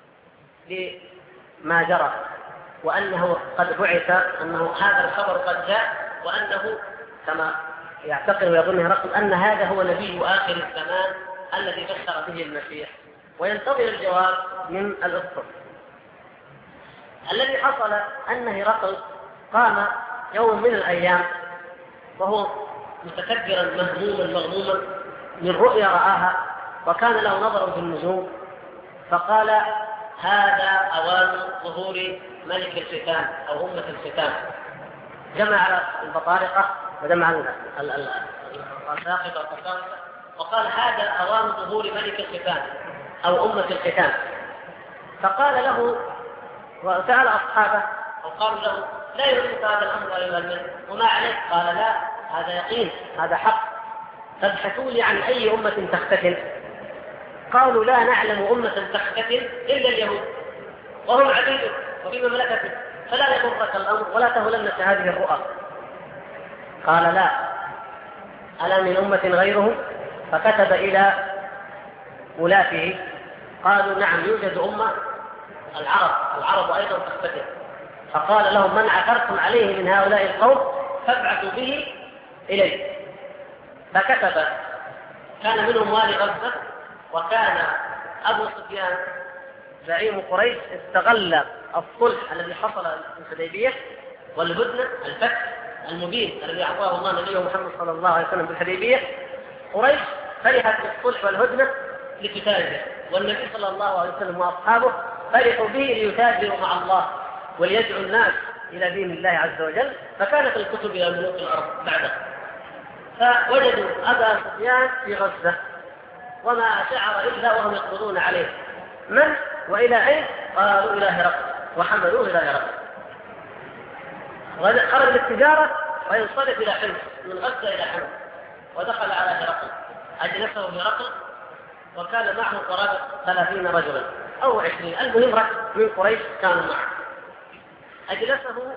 بما جرى، وأنه قد بعث، أنه هذا الخبر قد جاء، وأنه كما يعتقد ويظن هرقل أن هذا هو نبي آخر الزمان الذي بشر به المسيح، وينتظر الجواب من الأسقف. الذي حصل أن هرقل قام يوم من الأيام وهو متكبرا مهموما مغموما من رؤيا رآها، وكان له نظر في النجوم، فقال: هذا أوان ظهور ملك الختان أو أمة الختان. جمع على البطارقة وجمع الساقطة والتساقطة وقال: هذا أوان ظهور ملك الختان أو أمة الختان. فقال له وسأل أصحابه وقالوا له: لا يريد هذا الأمر أيها الملك، وما عليك؟ قال: لا، هذا يقين، هذا حق، فابحثوا لي عن أي أمة تختتن. قالوا: لا نعلم أمة تختتن إلا اليهود وهم عبيد وفي مملكته، فلا يضرك الأمر ولا تهلنك هذه الرؤى. قال: لا، ألا من أمة غيرهم؟ فكتب إلى ولاته، قالوا: نعم يوجد أمة العرب أيضا تختتن. فقال لهم: من عثرتم عليه من هؤلاء القوم فابعثوا به إليه. فكتب، كان منهم والي غزة، وكان أبو سفيان زعيم قريش استغل الصلح الذي حصل في الحديبية والهدنة، الفتح المبين الذي أعطاه الله نبيه محمد صلى الله عليه وسلم في الحديبية. قريش فرحت بالصلح والهدنة لقتاله، والنبي صلى الله عليه وسلم وأصحابه فرحوا به ليتاجروا مع الله وليدعوا الناس إلى دين الله عز وجل، فكانت الكتب إلى ملوك الأرض بعده. فوجدوا أبا سفيان في غزة وما شعر إلا وهم يقبضون عليه. من وإلى أين؟ قالوا: إلى هرقل، وحملوه إلى هرقل. خرج للتجارة وينصرف إلى حمص، من غزة إلى حمص، ودخل على هرقل، أجلسه هرقل وكان معه قرابة 30 رجلا أو 20، المهم رجل من قريش كانوا معه. أجلسه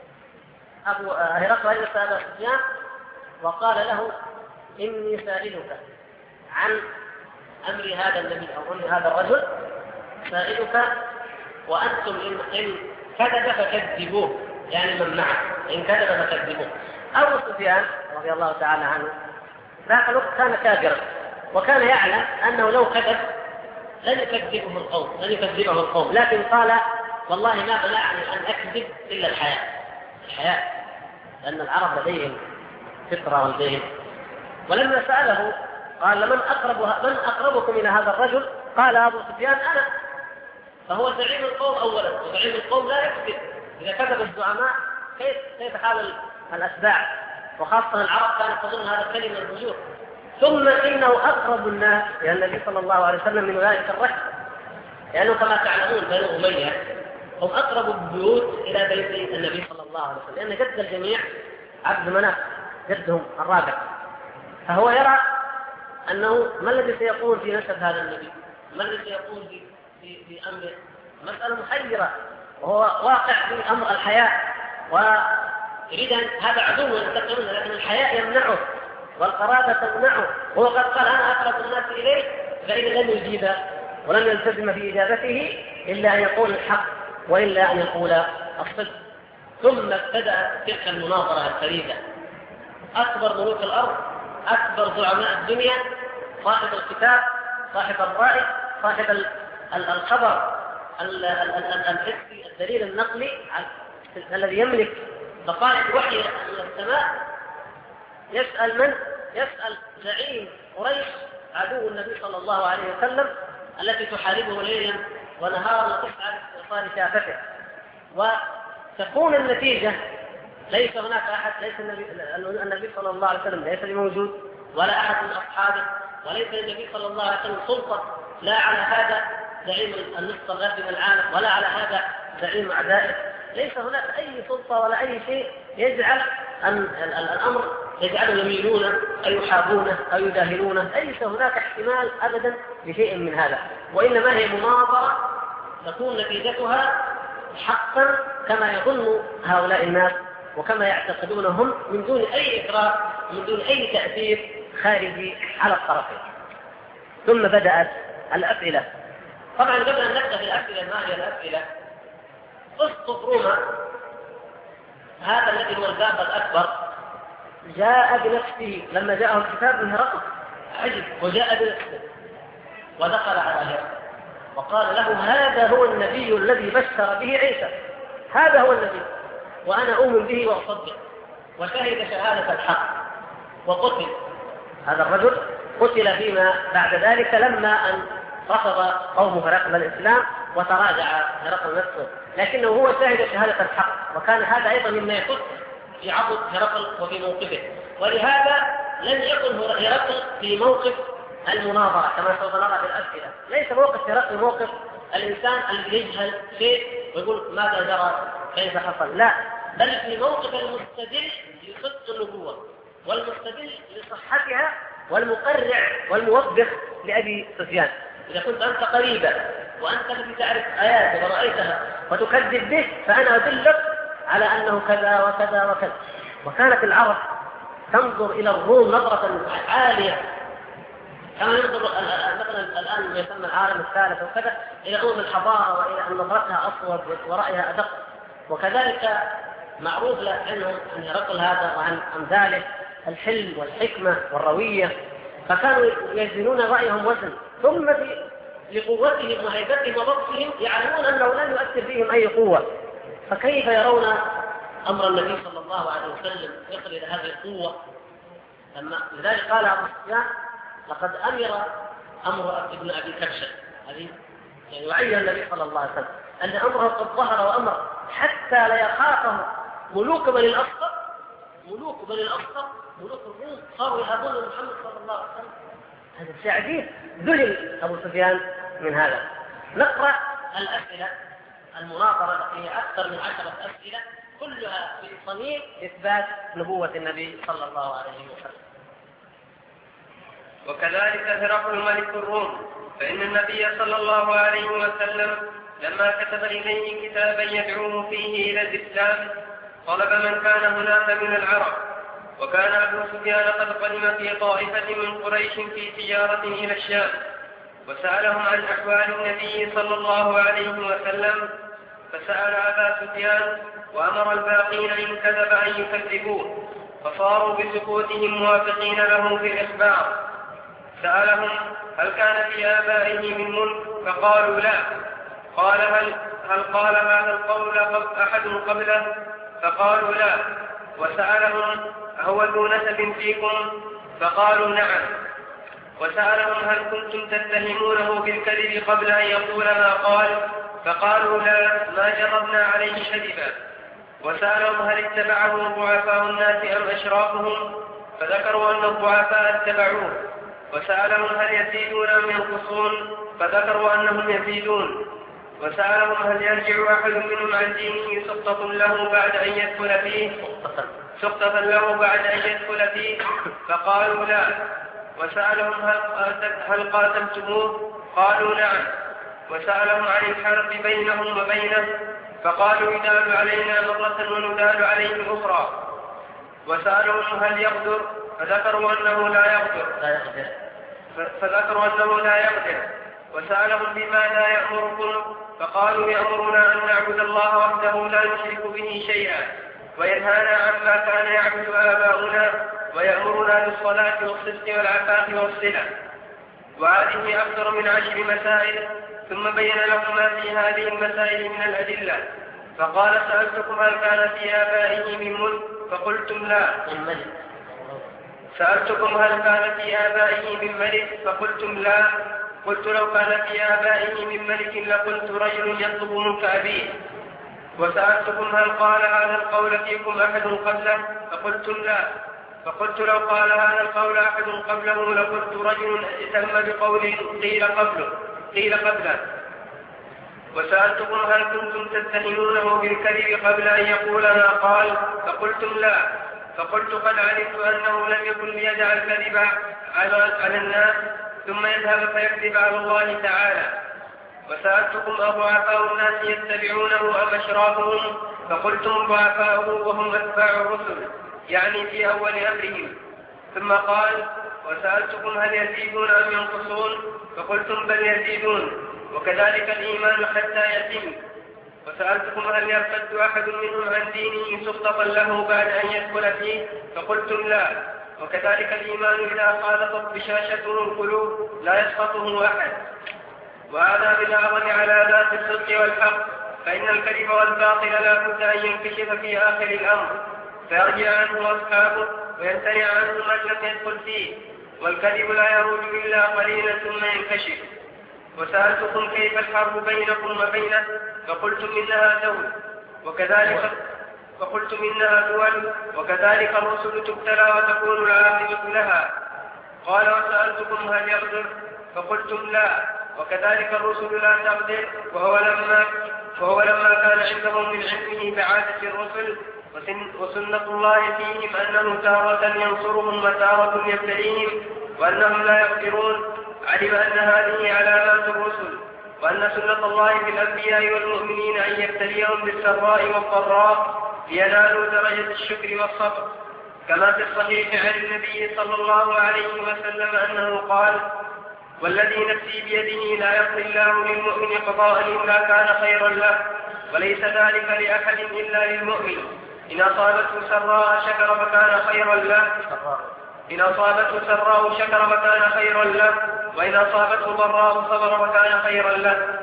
أبو هرقل أجلس أبا سفيان وقال له: إني سائلك عن أمر هذا النبي أو أمر هذا الرجل، سائلك، وأنتم إن كذب فكذبوه، يعني من معه إن كذب فكذبوه. أبو سفيان رضي الله تعالى عنه ذاك الوقت كان كافرا، وكان يعلم أنه لو كذب لن يكذبه القوم، لكن قال: والله ما بلعني أن أكذب إلا الحياء، لأن العرب لديهم فطرة ولديهم. ولما سأله قال: من أقربكم إلى هذا الرجل؟ قال أبو سفيان: أنا. فهو زعيم القوم أولا، وزعيم القوم لا يكذب. إذا كذب الزعماء كيف حال الأتباع؟ وخاصة العرب كانت تظن هذا الكلمة الفجور. ثم إنه أقرب الناس إلى النبي صلى الله عليه وسلم من ذلك الرجل، لأنه كما تعلمون بنو أمية هم أقرب البيوت إلى بيت النبي صلى الله عليه وسلم، لأن جد الجميع عبد مناف جدهم الرابع. فهو يرى أنه ما الذي سيقول في نسب هذا النبي، ما الذي سيقول في أمره، مسألة محيرة، وهو واقع في أمر الحياء، ويريد أن هذا عدو ينتقل منه، لكن الحياء يمنعه والقرابة تمنعه، وهو قد قال: أنا أقرب الناس إليه، فإذا لم يجيب ولم يلتزم في إجابته إلا أن يقول الحق وإلا أن يقول الصدق. ثم ابتدأ تلك المناظرة الفريدة. أكبر ملوك الأرض، أكبر زعماء الدنيا، صاحب الكتاب، صاحب الرأي، صاحب الخبر الحسي، الدليل النقلي الذي يملك دقائق وحي من السماء، يسأل من؟ يسأل زعيم قريش عدو النبي صلى الله عليه وسلم التي تحاربه ليلا ونهارا وتسعى لإيصال شافته. وتكون النتيجة ليس هناك أحد، ليس النبي صلى الله عليه وسلم ليس موجود، ولا أحد من أصحابه، وليس النبي صلى الله عليه وسلم سلطة لا على هذا زعيم النصف الغربي من العالم ولا على هذا زعيم أعدائه. ليس هناك أي سلطة ولا أي شيء يجعل أن الأمر يجعله يميلون أو يحابونه أو يداهنونه. ليس هناك احتمال أبدا لشيء من هذا، وإنما هي مناظرة تكون نتيجتها حقا كما يظن هؤلاء الناس وكما يعتقدونهم، من دون أي إكراه، من دون أي تأثير خارجي على الطرفين. ثم بدأت الأسئلة. طبعا قبل أن نبدأ في الأسئلة، ما هي الأسئلة؟ أسقف روما هذا الذي هو الباب الأكبر جاء بنفسه لما جاءه الكتاب من هرقل عجب وجاء بنفسه ودخل على هرقل وقال له هذا هو النبي الذي بشر به عيسى، هذا هو النبي وأنا أؤمن به وأصدق، وشهد شهادة الحق وقتل. هذا الرجل قتل فيما بعد ذلك لما أن رفض قوم هرقل الإسلام وتراجع هرقل نفسه، لكنه هو شهد شهادة الحق، وكان هذا أيضا مما يخص في عضد هرقل وفي موقفه. ولهذا لم يكن هرقل في موقف المناظرة كما سوف نرى في الأسئلة. ليس موقف هرقل موقف الإنسان الذي يجهل شيء ويقول ماذا جرى كيف حصل، لا، بل في موقف المستدل لصدق النبوة والمستدل لصحتها والمقرع والموبخ لأبي سفيان. إذا كنت أنت قريبا وأنت الذي تعرف آياته ورأيتها وتكذب به فأنا أدلك على أنه كذا وكذا وكذا. وكانت العرب تنظر إلى الروم نظرة عالية كما ينظر مثلا الآن ما يسمى العالم الثالث وكذا إلى روم الحضارة وإلى أن نظرتها أصوب ورأيها أدق. وكذلك معروف عنهم عن هرقل هذا وعن أمثاله الحلم والحكمة والروية، فكانوا يزنون رأيهم وزن، ثم لقوتهم وهيبتهم وبطشهم يعلمون أنه لن يؤثر فيهم أي قوة، فكيف يرون أمر النبي صلى الله عليه وسلم يصل إلى هذه القوة؟ لذلك قال أبو سفيان لقد أمر أمر ابن أبي كبشة، هذه يعني وعي النبي صلى الله عليه وسلم أن أمره قد ظهر وأمر حتى لا يخافه ملوك بني الأصفر، ملوك الروم صاروا يهابون محمد صلى الله عليه وسلم. هذا الشيء عجيب، ذهل أبو سفيان من هذا. نقرأ الأسئلة المناظرة هي أكثر من 10 أسئلة كلها في صميم إثبات نبوة النبي صلى الله عليه وسلم. وكذلك هرقل ملك الروم، فإن النبي صلى الله عليه وسلم لما كتب إليه كتابا يدعوه فيه إلى الإسلام طلب من كان هناك من العرب، وكان أبو سفيان قد قدم في طائفة من قريش في تجارة إلى الشام، وسألهم عن أحوال النبي صلى الله عليه وسلم، فسأل أبا سفيان وأمر الباقين إن كذب أن يكذبوه، فصاروا بسكوتهم موافقين له في الإخبار. سألهم هل كان في آبائه من ملك؟ فقالوا لا. قال هل قال هذا القول أحد قبله؟ فقالوا لا. وسألهم هو ذو نسب فيكم؟ فقالوا نعم. وسألهم هل كنتم تتهمونه بالكذب قبل أن يقول ما قال؟ فقالوا لا، ما جربنا عليه كذبا. وسألهم هل اتبعه ضعفاء الناس أم أشرافهم؟ فذكروا أن الضعفاء اتبعوه. وسألهم هل يزيدون أم ينقصون؟ فذكروا أنهم يزيدون. وسألهم هل يرجع أحد منهم عن دينه سقطة له بعد أن يدخل فيه؟ فقالوا لا. وسألهم هل قاتلتموه؟ قالوا نعم. وسألهم عن الحرب بينهم وبينه، فقالوا يدال علينا مرة وندال عليه أخرى. وسألهم هل يقدر؟ فذكروا أنه لا يقدر. وسألهم بماذا يأمركم؟ فقالوا يأمرنا أن نعبد الله وحده لا نشرك به شيئا، وينهانا عما كان يعبد آباؤنا، ويأمرنا بالصلاة والصدق والعفاف والصلة. وهذه أكثر من 10 مسائل، ثم بين لهم ما في هذه المسائل من الأدلة. فقال سألتكم هل كان في آبائه من ملك؟ فقلتم لا. سألتكم هل كان في آبائه من ملك؟ فقلتم لا. قلت لو كان في آبائه من ملك لقلت رجل يطلب ملك أبيه. وسألتكم هل قال هذا القول فيكم أحد قبله؟ فقلتم لا. فقلت لو قال هذا القول أحد قبله لقلت رجل اتم بقول قيل قبله. وسألتكم هل كنتم تتهمونه بالكذب قبل أن يقول ما قال؟ فقلتم لا. فقلت قد علمت أنه لم يكن ليدع الكذب على الناس ثم يذهب فيكذب على الله تعالى. وسألتكم أضعفاء الناس يتبعونه أم أشرافهم؟ فقلتم ضعفاؤه وهم أتباع الرسل، يعني في أول أمرهم. ثم قال وسألتكم هل يزيدون أم ينقصون؟ فقلتم بل يزيدون، وكذلك الإيمان حتى يتم. وسألتكم هل يرتد أحد منهم عن دينه سخطا له بعد أن يدخل فيه؟ فقلتم لا. وكذلك الإيمان إذا خالطت بشاشته القلوب لا يسقطه أحد. وهذا بالأعظم على ذات الصدق والحق، فإن الكذب والباطل لا بد أن ينكشف في آخر الأمر فيرجع عنه أصحابه ويمتنع عنه من لم يدخل فيه، والكذب لا يروج إلا قليلا ثم ينكشف. وسألتكم كيف الحرب بينكم وبينه؟ فقلتم إنها دول وكذلك الرسل تبتلى وتكون العاقبة لها. قال وسألتكم هل يغدر؟ فقلتم لا، وكذلك الرسل لا تغدر، وهو لما كان عندهم من علمه بعادة الرسل وسنة الله فيهم أنه تارة ينصرهم وتارة يبتليهم وأنهم لا يغدرون، علم أن هذه علامات الرسل، وأن سنة الله في الأنبياء والمؤمنين أن يبتليهم بالسراء والضراء لينالوا درجة الشكر والصبر. كما في الصحيح عن النبي صلى الله عليه وسلم أنه قال: والذي نفسي بيده لا يقضي الله للمؤمن قضاء إلا كان خيرا له، وليس ذلك لأحد إلا للمؤمن. إن أصابته سراء شكر فكان خيرا له، إن أصابته سراء شكر فكان خيرا له، وإن أصابته ضراء صبر فكان خيرا له.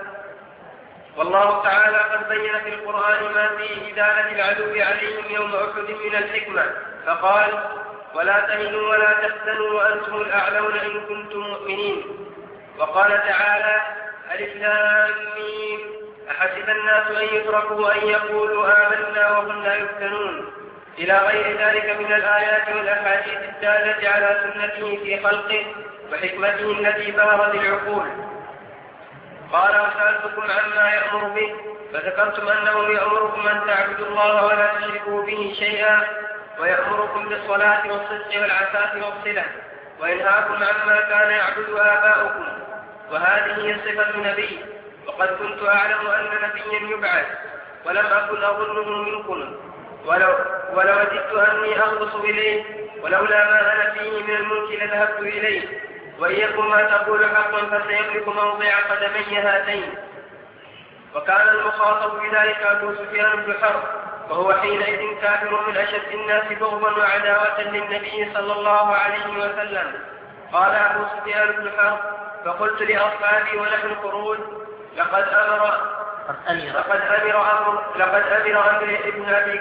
والله تعالى قد بين في القرآن ما فيه إدانة العدو عليهم يوم أحد من الحكمة، فقال: ولا تهنوا ولا تحزنوا وأنتم الأعلون إن كنتم مؤمنين. وقال تعالى: ألف لام ميم أحسب الناس أن يتركوا أن يقولوا آمنا وهم لا يفتنون، إلى غير ذلك من الآيات والأحاديث الدالة على سنته في خلقه وحكمته التي بهرت العقول. قال: وسألتكم عما يأمر به، فذكرتم أنه يأمركم أن تعبدوا الله ولا تشركوا به شيئا، ويأمركم بالصلاة والصدق والعفاف والصلة، وينهاكم عما كان يعبد آباؤكم، وهذه هي صفة نبي. وقد كنت أعلم أن نبيا يبعث ولم أكن أظنه منكم، ولو وجدت أني أخلص إليه، ولولا ما أنا فيه من الملك لذهبت إليه. وإيكم ما تقول حقا فسيملك موضع قدمي هاتين. وكان المخاطب بذلك أبو سفيان بن حرب، وهو حينئذ كافر من أشد الناس بغضا وعداوة للنبي صلى الله عليه وسلم. قال أبو سفيان بن حرب: فقلت لأصحابي ونحن قرود: لقد أمر أمر ابن أبي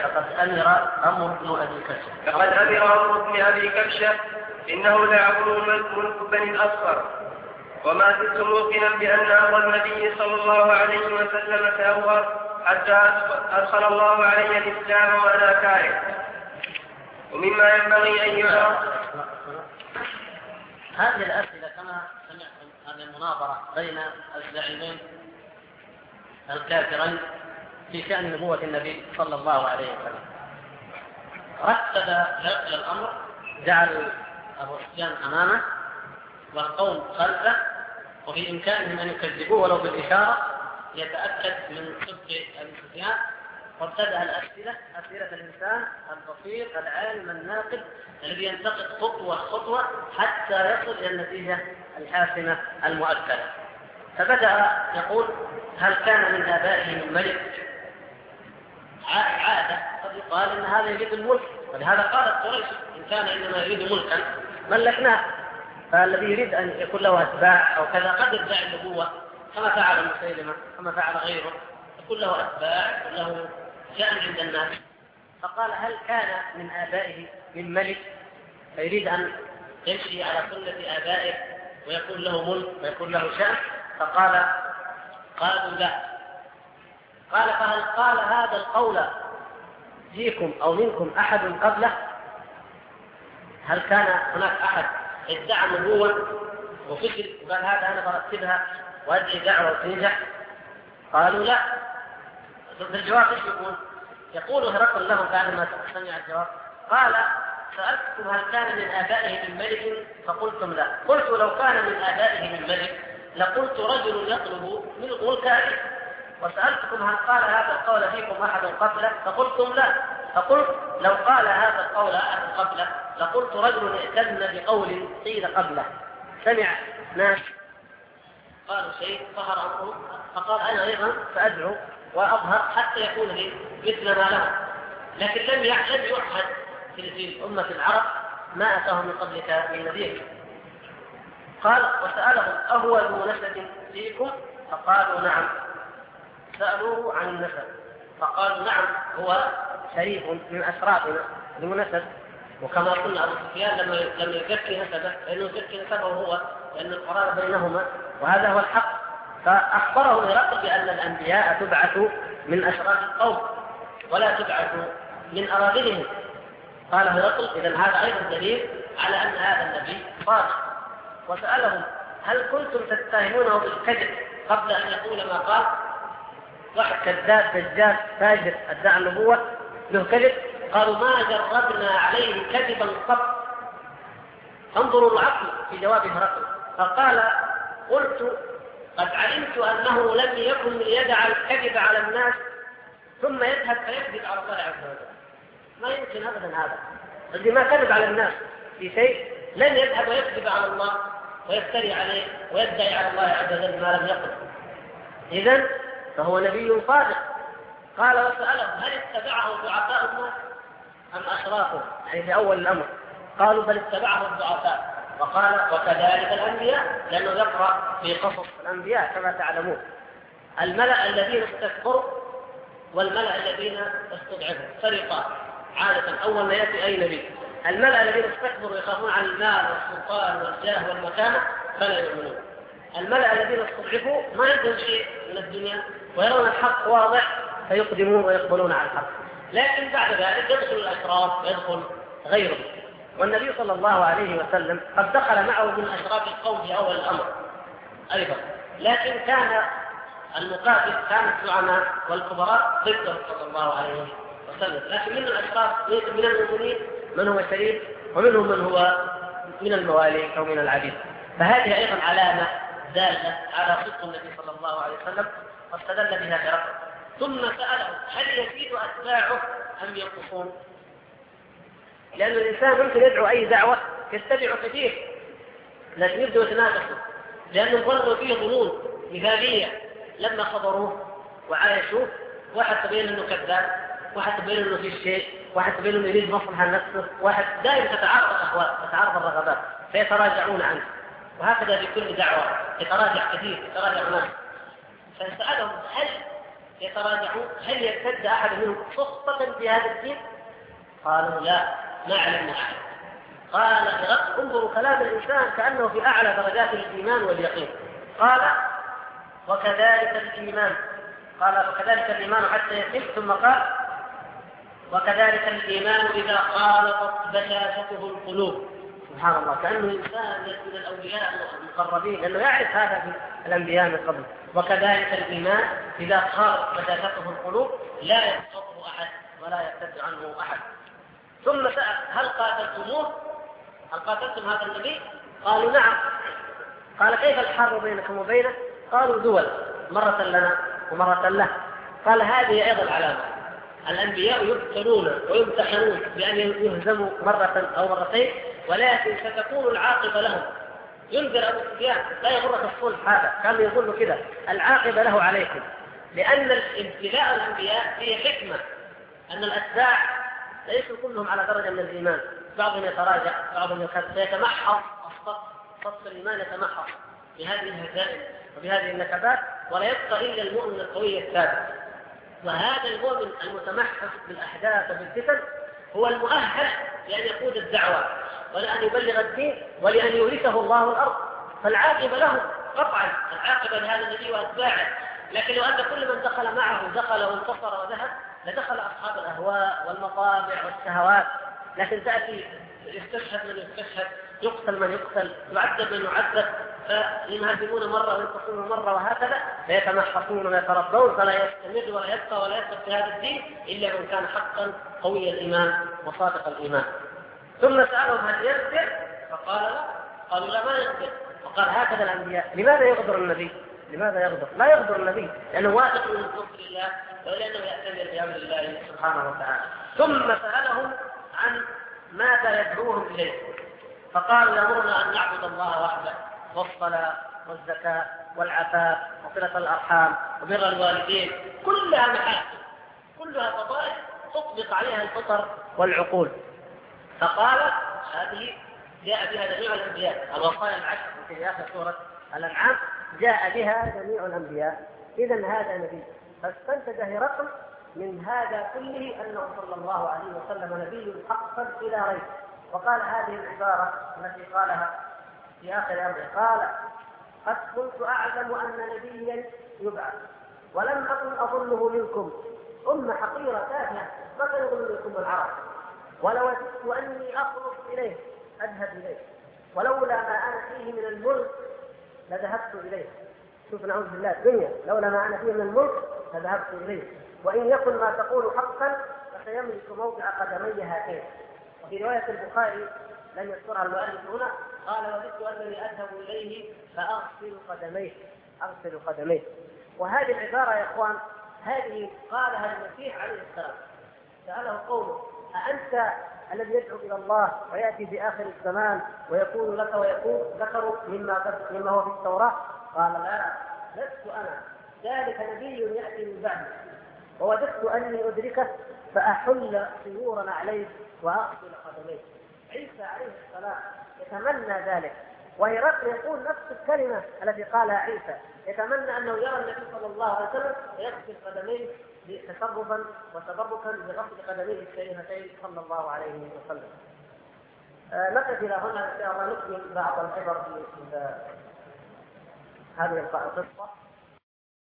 كبشة إنه ليعبر ملك بني الأصفر، وما زلت موقنا بأن أمر النبي صلى الله عليه وسلم سيظهر حتى أدخل الله علي الإسلام وأنا كاره. ومما ينبغي أن يعرف هذه الأسئلة كما سمعتم، هذه المناظرة بين الزعيمين الكافرين في شأن نبوة النبي صلى الله عليه وسلم. رتب الأمر، جعل أبو سفيان أمامه والقوم خلفه، وفي إمكانهم أن يكذبوه ولو بالإشارة يتأكد من صدق أبي سفيان. وابتدأ الأسئلة، أسئلة الإنسان البصير العالم الناقد الذي ينتقد خطوة خطوة حتى يصل إلى النتيجة الحاسمة المؤكدة. فبدأ يقول: هل كان من آبائه من ملك؟ عادة قد يقال إن هذا يريد الملك، ولهذا قالت قريش: إن كان إنما يريد ملكا ملكناه. فالذي يريد أن يكون له أتباع أو كذا قد يدعي النبوة كما فعل مسيلمة كما فعل غيره، يكون له أتباع يكون له شأن عند الناس. فقال: هل كان من آبائه من ملك فيريد أن يمشي على سنة آبائه ويكون له ملك ويكون له شأن؟ قالوا لا. قال: فهل قال هذا القول فيكم أو منكم أحد قبله؟ هل كان هناك أحد ادعى نبوة وفكر وقال هذا أنا برتبها وأدعي دعوة وتنجح؟ قالوا لا. بالجواب ايش يقول هرقل لهم بعد ما سمع الجواب؟ قال: سألتكم هل كان من آبائه من ملك؟ فقلتم لا. قلت: لو كان من آبائه من ملك لقلت رجل يطلب ملك أبيه. وسألتكم هل قال هذا القول فيكم أحد قبله؟ فقلتم لا. فقلت: لو قال هذا القول أحد قبله لقلت رجل ائتمن بقول قيل قبله. سمع ناس قالوا شيء ظهر أمره فقال: أنا أيضا فأدعو وأظهر حتى يكون لي مثل ما له. لكن لم يعهد في أمة العرب ما أتاهم من قبلك من نذير. قال وسألهم أهو ذو نسب فيكم؟ فقالوا نعم. سألوه عن النسب فقالوا نعم هو شريف من أشرافنا ذو نسب. وكما قلنا أبو سفيان لم يزكي نسبه لأنه يزكي نسبه هو لأن القرار بينهما وهذا هو الحق. فأخبره هرقل بأن الأنبياء تبعث من أشراف القوم ولا تبعث من أراذلهم. قال هرقل إذن هذا أيضا دليل على أن هذا النبي صادق. وسألهم هل كنتم تتهمونه بالكذب قبل أن يقول ما قال؟ واحد كذاب دجال فاجر ادعى النبوة له كذب. قالوا ما جربنا عليه كذبا قط. انظروا العقل في جواب هرقل. فقال قلت قد علمت أنه لم يكن ليدع الكذب على الناس ثم يذهب فيكذب على الله عز وجل. ما يمكن أبدا هذا. الذي ما كذب على الناس في شيء لن يذهب ويكذب على الله ويفتري عليه ويدعي على الله عز وجل ما لم يقل. إذن فهو نبي صادق. قال وسألهم هل اتبعه ضعفاء الناس أم أشرافه؟ يعني في أول الأمر قالوا بل اتبعه الضعفاء. وقال وكذلك الأنبياء لأنه يقرأ في قصص الأنبياء كما تعلمون الملأ الذين استكبروا والملأ الذين استضعفوا فريقان عادة أول ما يأتي أي نبي. الملأ الذين استكبروا يخافون عن المال والسلطان والجاه والمكانة فلا يؤمنون. الملأ الذين استضعفوا ما عندهم شيء من الدنيا ويرون الحق واضح فيقدمون ويقبلون على الحق. لكن بعد ذلك يدخل الأشراف ويدخل غيره. والنبي صلى الله عليه وسلم قد دخل معه من أشراف القوم في أول الأمر أيضا. لكن كان المقاتل كان الزعماء والكبراء ضده صلى الله عليه وسلم. لكن من الأشراف من المؤمنين من هو شريف ومنهم من هو من الموالي أو من العبيد. فهذه أيضا علامة دالة على صدق النبي صلى الله عليه وسلم واستدل بها هرقل. ثم سأله هل يزيد أتباعه أم ينقصون؟ لأن الإنسان ممكن يدعو أي دعوة يتبع كثير لكن يبدو يتناقض لأنه ظنوا فيه ظنون مثالية. لما خبروه وعايشوه واحد تبين أنه كذاب، واحد تبين أنه فيه شيء، واحد تبين أنه يريد مصلحة نفسه، واحد دائما تتعارض الأهواء تتعارض الرغبات فيتراجعون عنه. وهكذا في كل دعوة يتراجع كثير يتراجع ناس. فسألهم هل يتراجعون هل يرتد أحد منهم خطة في هذا الدين؟ قالوا لا ما علمنا أحد. قال انظروا كلام الإنسان كأنه في أعلى درجات الإيمان واليقين. قال وكذلك الإيمان. قال وكذلك الإيمان حتى يتم. ثم قال وكذلك الإيمان إذا خالطت بشاشته القلوب. سبحان الله كأنه إنسان من الأولياء المقربين لأنه يعرف هذا في الأنبياء من قبل. وكذلك الإيمان إذا خالطت بشاشته القلوب لا يسقطه أحد ولا يرتد عنه أحد. ثم سأل هل قاتلتموه؟ هل قاتلتم هذا النبي؟ قالوا نعم. قال كيف الحرب بينكم وبينه؟ قالوا دول مرة لنا ومرة له. قال هذه أيضا علامة الأنبياء يبتلون ويمتحنون بأن يهزموا مرة أو مرتين ولكن ستكون العاقبة لهم. ينذر أبو سفيان لا يغرك الصلح هذا كان يقول كده العاقبة له عليكم. لأن ابتلاء الأنبياء فيه حكمة أن الأتباع ليسوا كلهم على درجة من الإيمان. بعضهم يتراجع بعضهم يتمحص صف الإيمان يتمحص بهذه الهزائم وبهذه النكبات ولا يبقى إلا المؤمن القوي الثابت. وهذا المؤمن المتمحص بالأحداث وبالفتن هو المؤهل لأن يقود الدعوة ولأن يبلغ الدين ولأن يورثه الله الأرض. فالعاقبة له قطعا العاقبة لهذا النبي وأتباعه. لكن لو أن كل من دخل معه دخل وانتصر وذهب لدخل أصحاب الأهواء والمطابع والشهوات. لكن تأتي يستشهد من يستشهد يقتل من يقتل يعذب من يعذب فينهزمون مرة وينتصرون مرة وهكذا فيتمحصون ويتربون فلا يستمر ولا يبقى ولا يثبت في هذا الدين إلا من كان حقا قوي الإيمان وصادق الإيمان. ثم سألهم هل يغفر؟ فقال لا. قالوا لا ما يغفر. وقال هكذا الأنبياء. لماذا يغفر النبي؟ لماذا يغفر؟ لا يغفر النبي لأنه واثق من نصر الله ولأنه يأتمر بأمر الله سبحانه وتعالى. ثم سألهم عن ماذا يدعوهم إليه؟ فقالوا يأمرنا أن نعبد الله وحده والصلاة والزكاة والعفاف وصلة الأرحام وبر الوالدين، كلها محاسن، كلها فضائل تطبق عليها الفطر والعقول. فقال هذه جاء بها جميع الأنبياء، الوصايا العشر في آخر سورة الأنعام جاء بها جميع الأنبياء، إذن هذا نبي. فاستنتج هرقل من هذا كله أنه صلى الله عليه وسلم نبي حقا بلا ريب. وقال هذه العبارة التي قالها في آخر أمره، قال: قد كنت أعلم أن نبيا يبعث ولم أكن أظنه منكم، أمة حقيرة تافهة ما كان يظن منكم العرب، ولوددت أني أخلص إليه أذهب إليه، ولولا ما أنا فيه من الملك لذهبت إليه. شوف نعوذ بالله الدنيا، لولا ما أنا فيه من الملك لذهبت إليه، وإن يكن ما تقول حقا فسيملك موضع قدمي هاتين. وفي رواية البخاري لم يذكرها المؤلف هنا، قال: وددت أنني أذهب إليه فأغسل قدميه، أغسل قدميه. وهذه العبارة يا إخوان هذه قالها المسيح عليه السلام، سأله قومه: أأنت الذي يدعو إلى الله ويأتي في آخر الزمان ويكون لك ويكون ذكر مما هو في التوراة؟ قال: لا، لست أنا، ذلك نبي يأتي من بعدي، ووددت أني أدركه فأحل سيورا عليه وأغسل قدميه. عيسى عليه السلام يتمنى ذلك، وهرقل يقول نفس الكلمة التي قالها عيسى، يتمنى أنه يرى النبي صلى الله عليه وسلم يغسل قدميه تشرفا وتبركا بغسل قدميه الشريفتين صلى الله عليه وسلم. نقف إلى هنا إن شاء الله، نكمل بعض العبر في هذه القصة.